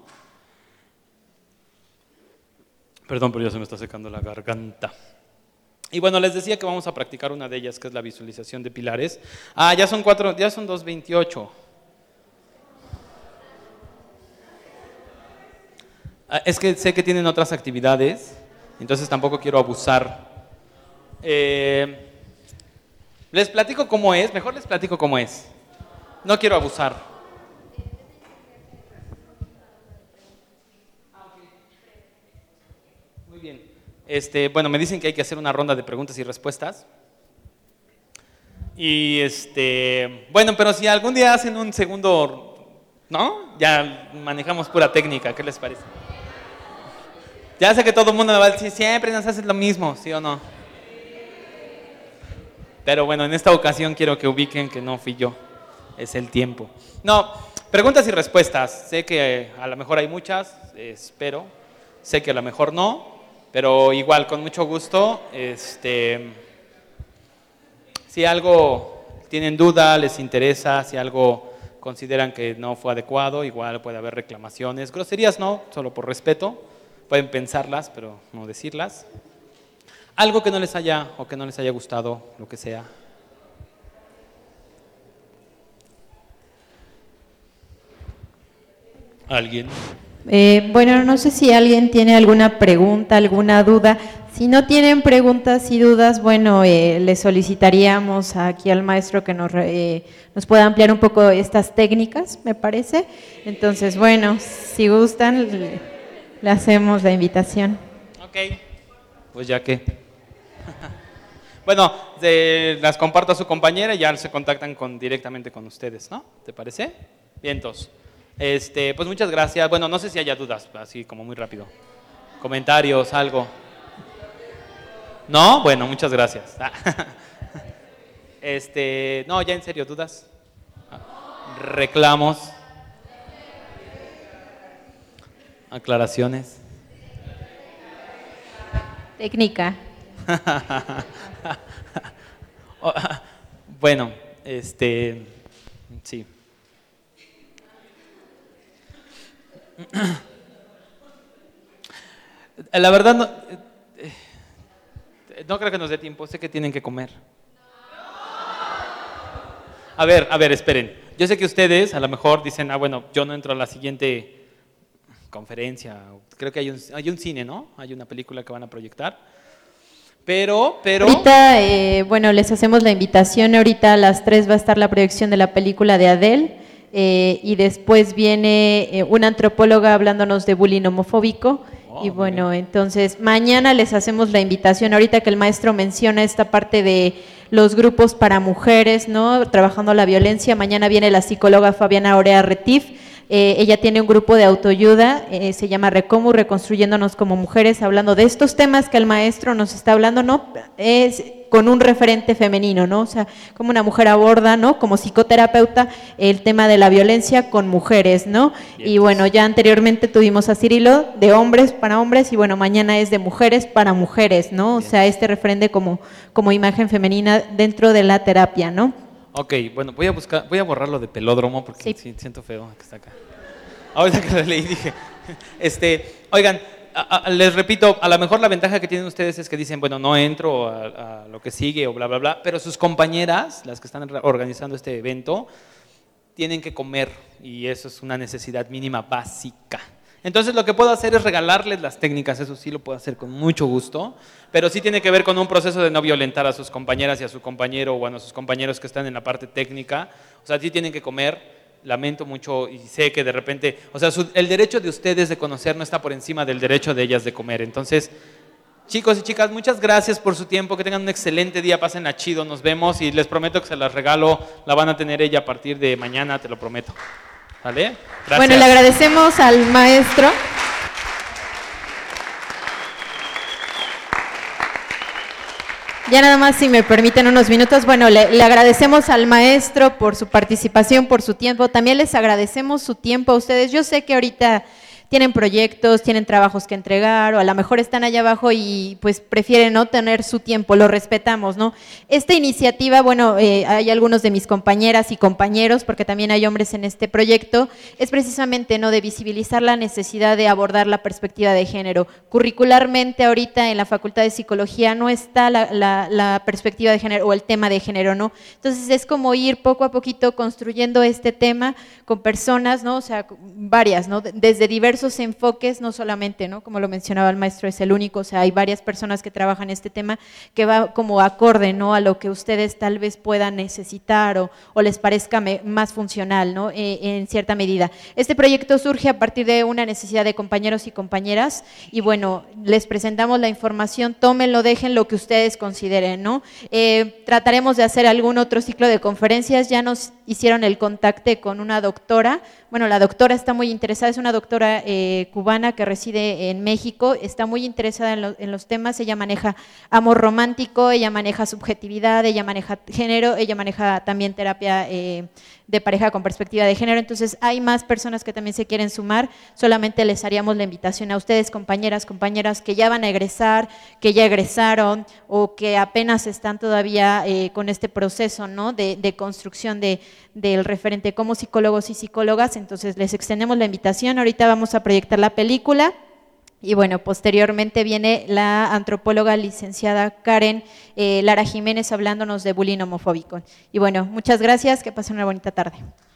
Perdón, pero ya se me está secando la garganta. Y bueno, les decía que vamos a practicar una de ellas, que es la visualización de pilares. Ah, ya son cuatro, ya son dos veintiocho. Ah, es que sé que tienen otras actividades, entonces tampoco quiero abusar. Eh, les platico cómo es, mejor les platico cómo es. No quiero abusar. Muy bien. Este, bueno, me dicen que hay que hacer una ronda de preguntas y respuestas. Y este, bueno, pero si algún día hacen un segundo, ¿no? Ya manejamos pura técnica, ¿qué les parece? Ya sé que todo el mundo me va a decir, siempre nos haces lo mismo, ¿sí o no? Pero bueno, en esta ocasión quiero que ubiquen que no fui yo, es el tiempo. No, preguntas y respuestas. Sé que a lo mejor hay muchas, espero. Sé que a lo mejor no, pero igual, con mucho gusto. Este, si algo tienen duda, les interesa, si algo consideran que no fue adecuado, igual puede haber reclamaciones. Groserías no, solo por respeto. Pueden pensarlas, pero no decirlas. Algo que no les haya o que no les haya gustado, lo que sea. ¿Alguien? Eh, bueno, no sé si alguien tiene alguna pregunta, alguna duda. Si no tienen preguntas y dudas, bueno, eh, le solicitaríamos aquí al maestro que nos, eh, nos pueda ampliar un poco estas técnicas, me parece. Entonces, bueno, si gustan, le, le hacemos la invitación. Ok, pues ya que... Bueno, de, las comparto a su compañera y ya se contactan con, directamente con ustedes, ¿no? ¿Te parece? Vientos. Este, pues muchas gracias. Bueno, no sé si haya dudas, así como muy rápido. Comentarios, algo. ¿No? Bueno, muchas gracias. Este, no, ya en serio, ¿dudas? ¿Reclamos? ¿Aclaraciones? Técnica. Bueno, este, sí. La verdad no, no creo que nos dé tiempo, sé que tienen que comer. A ver, a ver, esperen. Yo sé que ustedes a lo mejor dicen, ah, bueno, yo no entro a la siguiente conferencia. Creo que hay un, hay un cine, ¿no? Hay una película que van a proyectar. Pero, pero... Ahorita, eh, bueno, les hacemos la invitación. Ahorita a las tres va a estar la proyección de la película de Adele. Eh, y después viene eh, una antropóloga hablándonos de bullying homofóbico. Oh, y bueno, bien. Entonces mañana les hacemos la invitación. Ahorita que el maestro menciona esta parte de los grupos para mujeres, ¿no? Trabajando la violencia. Mañana viene la psicóloga Fabiana Orea Retif. Eh, ella tiene un grupo de autoayuda, eh, se llama Recomu, Reconstruyéndonos como Mujeres, hablando de estos temas que el maestro nos está hablando, ¿no? Es con un referente femenino, ¿no? O sea, como una mujer aborda, ¿no? Como psicoterapeuta, el tema de la violencia con mujeres, ¿no? Bien. Y bueno, ya anteriormente tuvimos a Cirilo de hombres para hombres y bueno, mañana es de mujeres para mujeres, ¿no? O Bien. sea, este referente como, como imagen femenina dentro de la terapia, ¿no? Ok, bueno, voy a buscar, voy a borrarlo de pelódromo porque sí. Sí, siento feo que está acá. Ahorita que lo leí dije, este, oigan, a, a, les repito, a lo mejor la ventaja que tienen ustedes es que dicen, bueno, no entro a, a lo que sigue o bla, bla, bla, pero sus compañeras, las que están organizando este evento, tienen que comer y eso es una necesidad mínima básica. Entonces lo que puedo hacer es regalarles las técnicas, eso sí lo puedo hacer con mucho gusto, pero sí tiene que ver con un proceso de no violentar a sus compañeras y a su compañero o a sus compañeros que están en la parte técnica. O sea, sí tienen que comer, lamento mucho y sé que de repente, o sea, su, el derecho de ustedes de conocer no está por encima del derecho de ellas de comer. Entonces, chicos y chicas, muchas gracias por su tiempo, que tengan un excelente día, pásenla chido, nos vemos y les prometo que se las regalo, la van a tener ella a partir de mañana, te lo prometo. ¿Vale? Gracias. Bueno, le agradecemos al maestro. Ya nada más, si me permiten unos minutos, bueno, le, le agradecemos al maestro por su participación, por su tiempo. También les agradecemos su tiempo a ustedes. Yo sé que ahorita tienen proyectos, tienen trabajos que entregar o a lo mejor están allá abajo y pues prefieren no tener su tiempo, lo respetamos, ¿no? Esta iniciativa, bueno, eh, hay algunos de mis compañeras y compañeros, porque también hay hombres en este proyecto, es precisamente, ¿no?, de visibilizar la necesidad de abordar la perspectiva de género. Curricularmente ahorita en la Facultad de Psicología no está la, la, la perspectiva de género o el tema de género, ¿no? Entonces es como ir poco a poquito construyendo este tema con personas, ¿no? O sea, varias, ¿no? Desde diversos diversos enfoques, no solamente, ¿no? Como lo mencionaba el maestro, es el único, o sea, hay varias personas que trabajan este tema que va como acorde, ¿no? A lo que ustedes tal vez puedan necesitar o, o les parezca me, más funcional, ¿no? Eh, en cierta medida. Este proyecto surge a partir de una necesidad de compañeros y compañeras y bueno, les presentamos la información, tómenlo, dejen lo que ustedes consideren, ¿no? Eh, trataremos de hacer algún otro ciclo de conferencias, ya nos hicieron el contacto con una doctora, bueno, la doctora está muy interesada, es una doctora eh, cubana que reside en México, está muy interesada en, lo, en los temas, ella maneja amor romántico, ella maneja subjetividad, ella maneja género, ella maneja también terapia eh, de pareja con perspectiva de género, entonces hay más personas que también se quieren sumar, solamente les haríamos la invitación a ustedes, compañeras, compañeras que ya van a egresar, que ya egresaron o que apenas están todavía eh, con este proceso, ¿no? de, de construcción de, del referente como psicólogos y psicólogas, entonces les extendemos la invitación, ahorita vamos a proyectar la película. Y bueno, posteriormente viene la antropóloga licenciada Karen eh, Lara Jiménez hablándonos de bullying homofóbico. Y bueno, muchas gracias, que pasen una bonita tarde.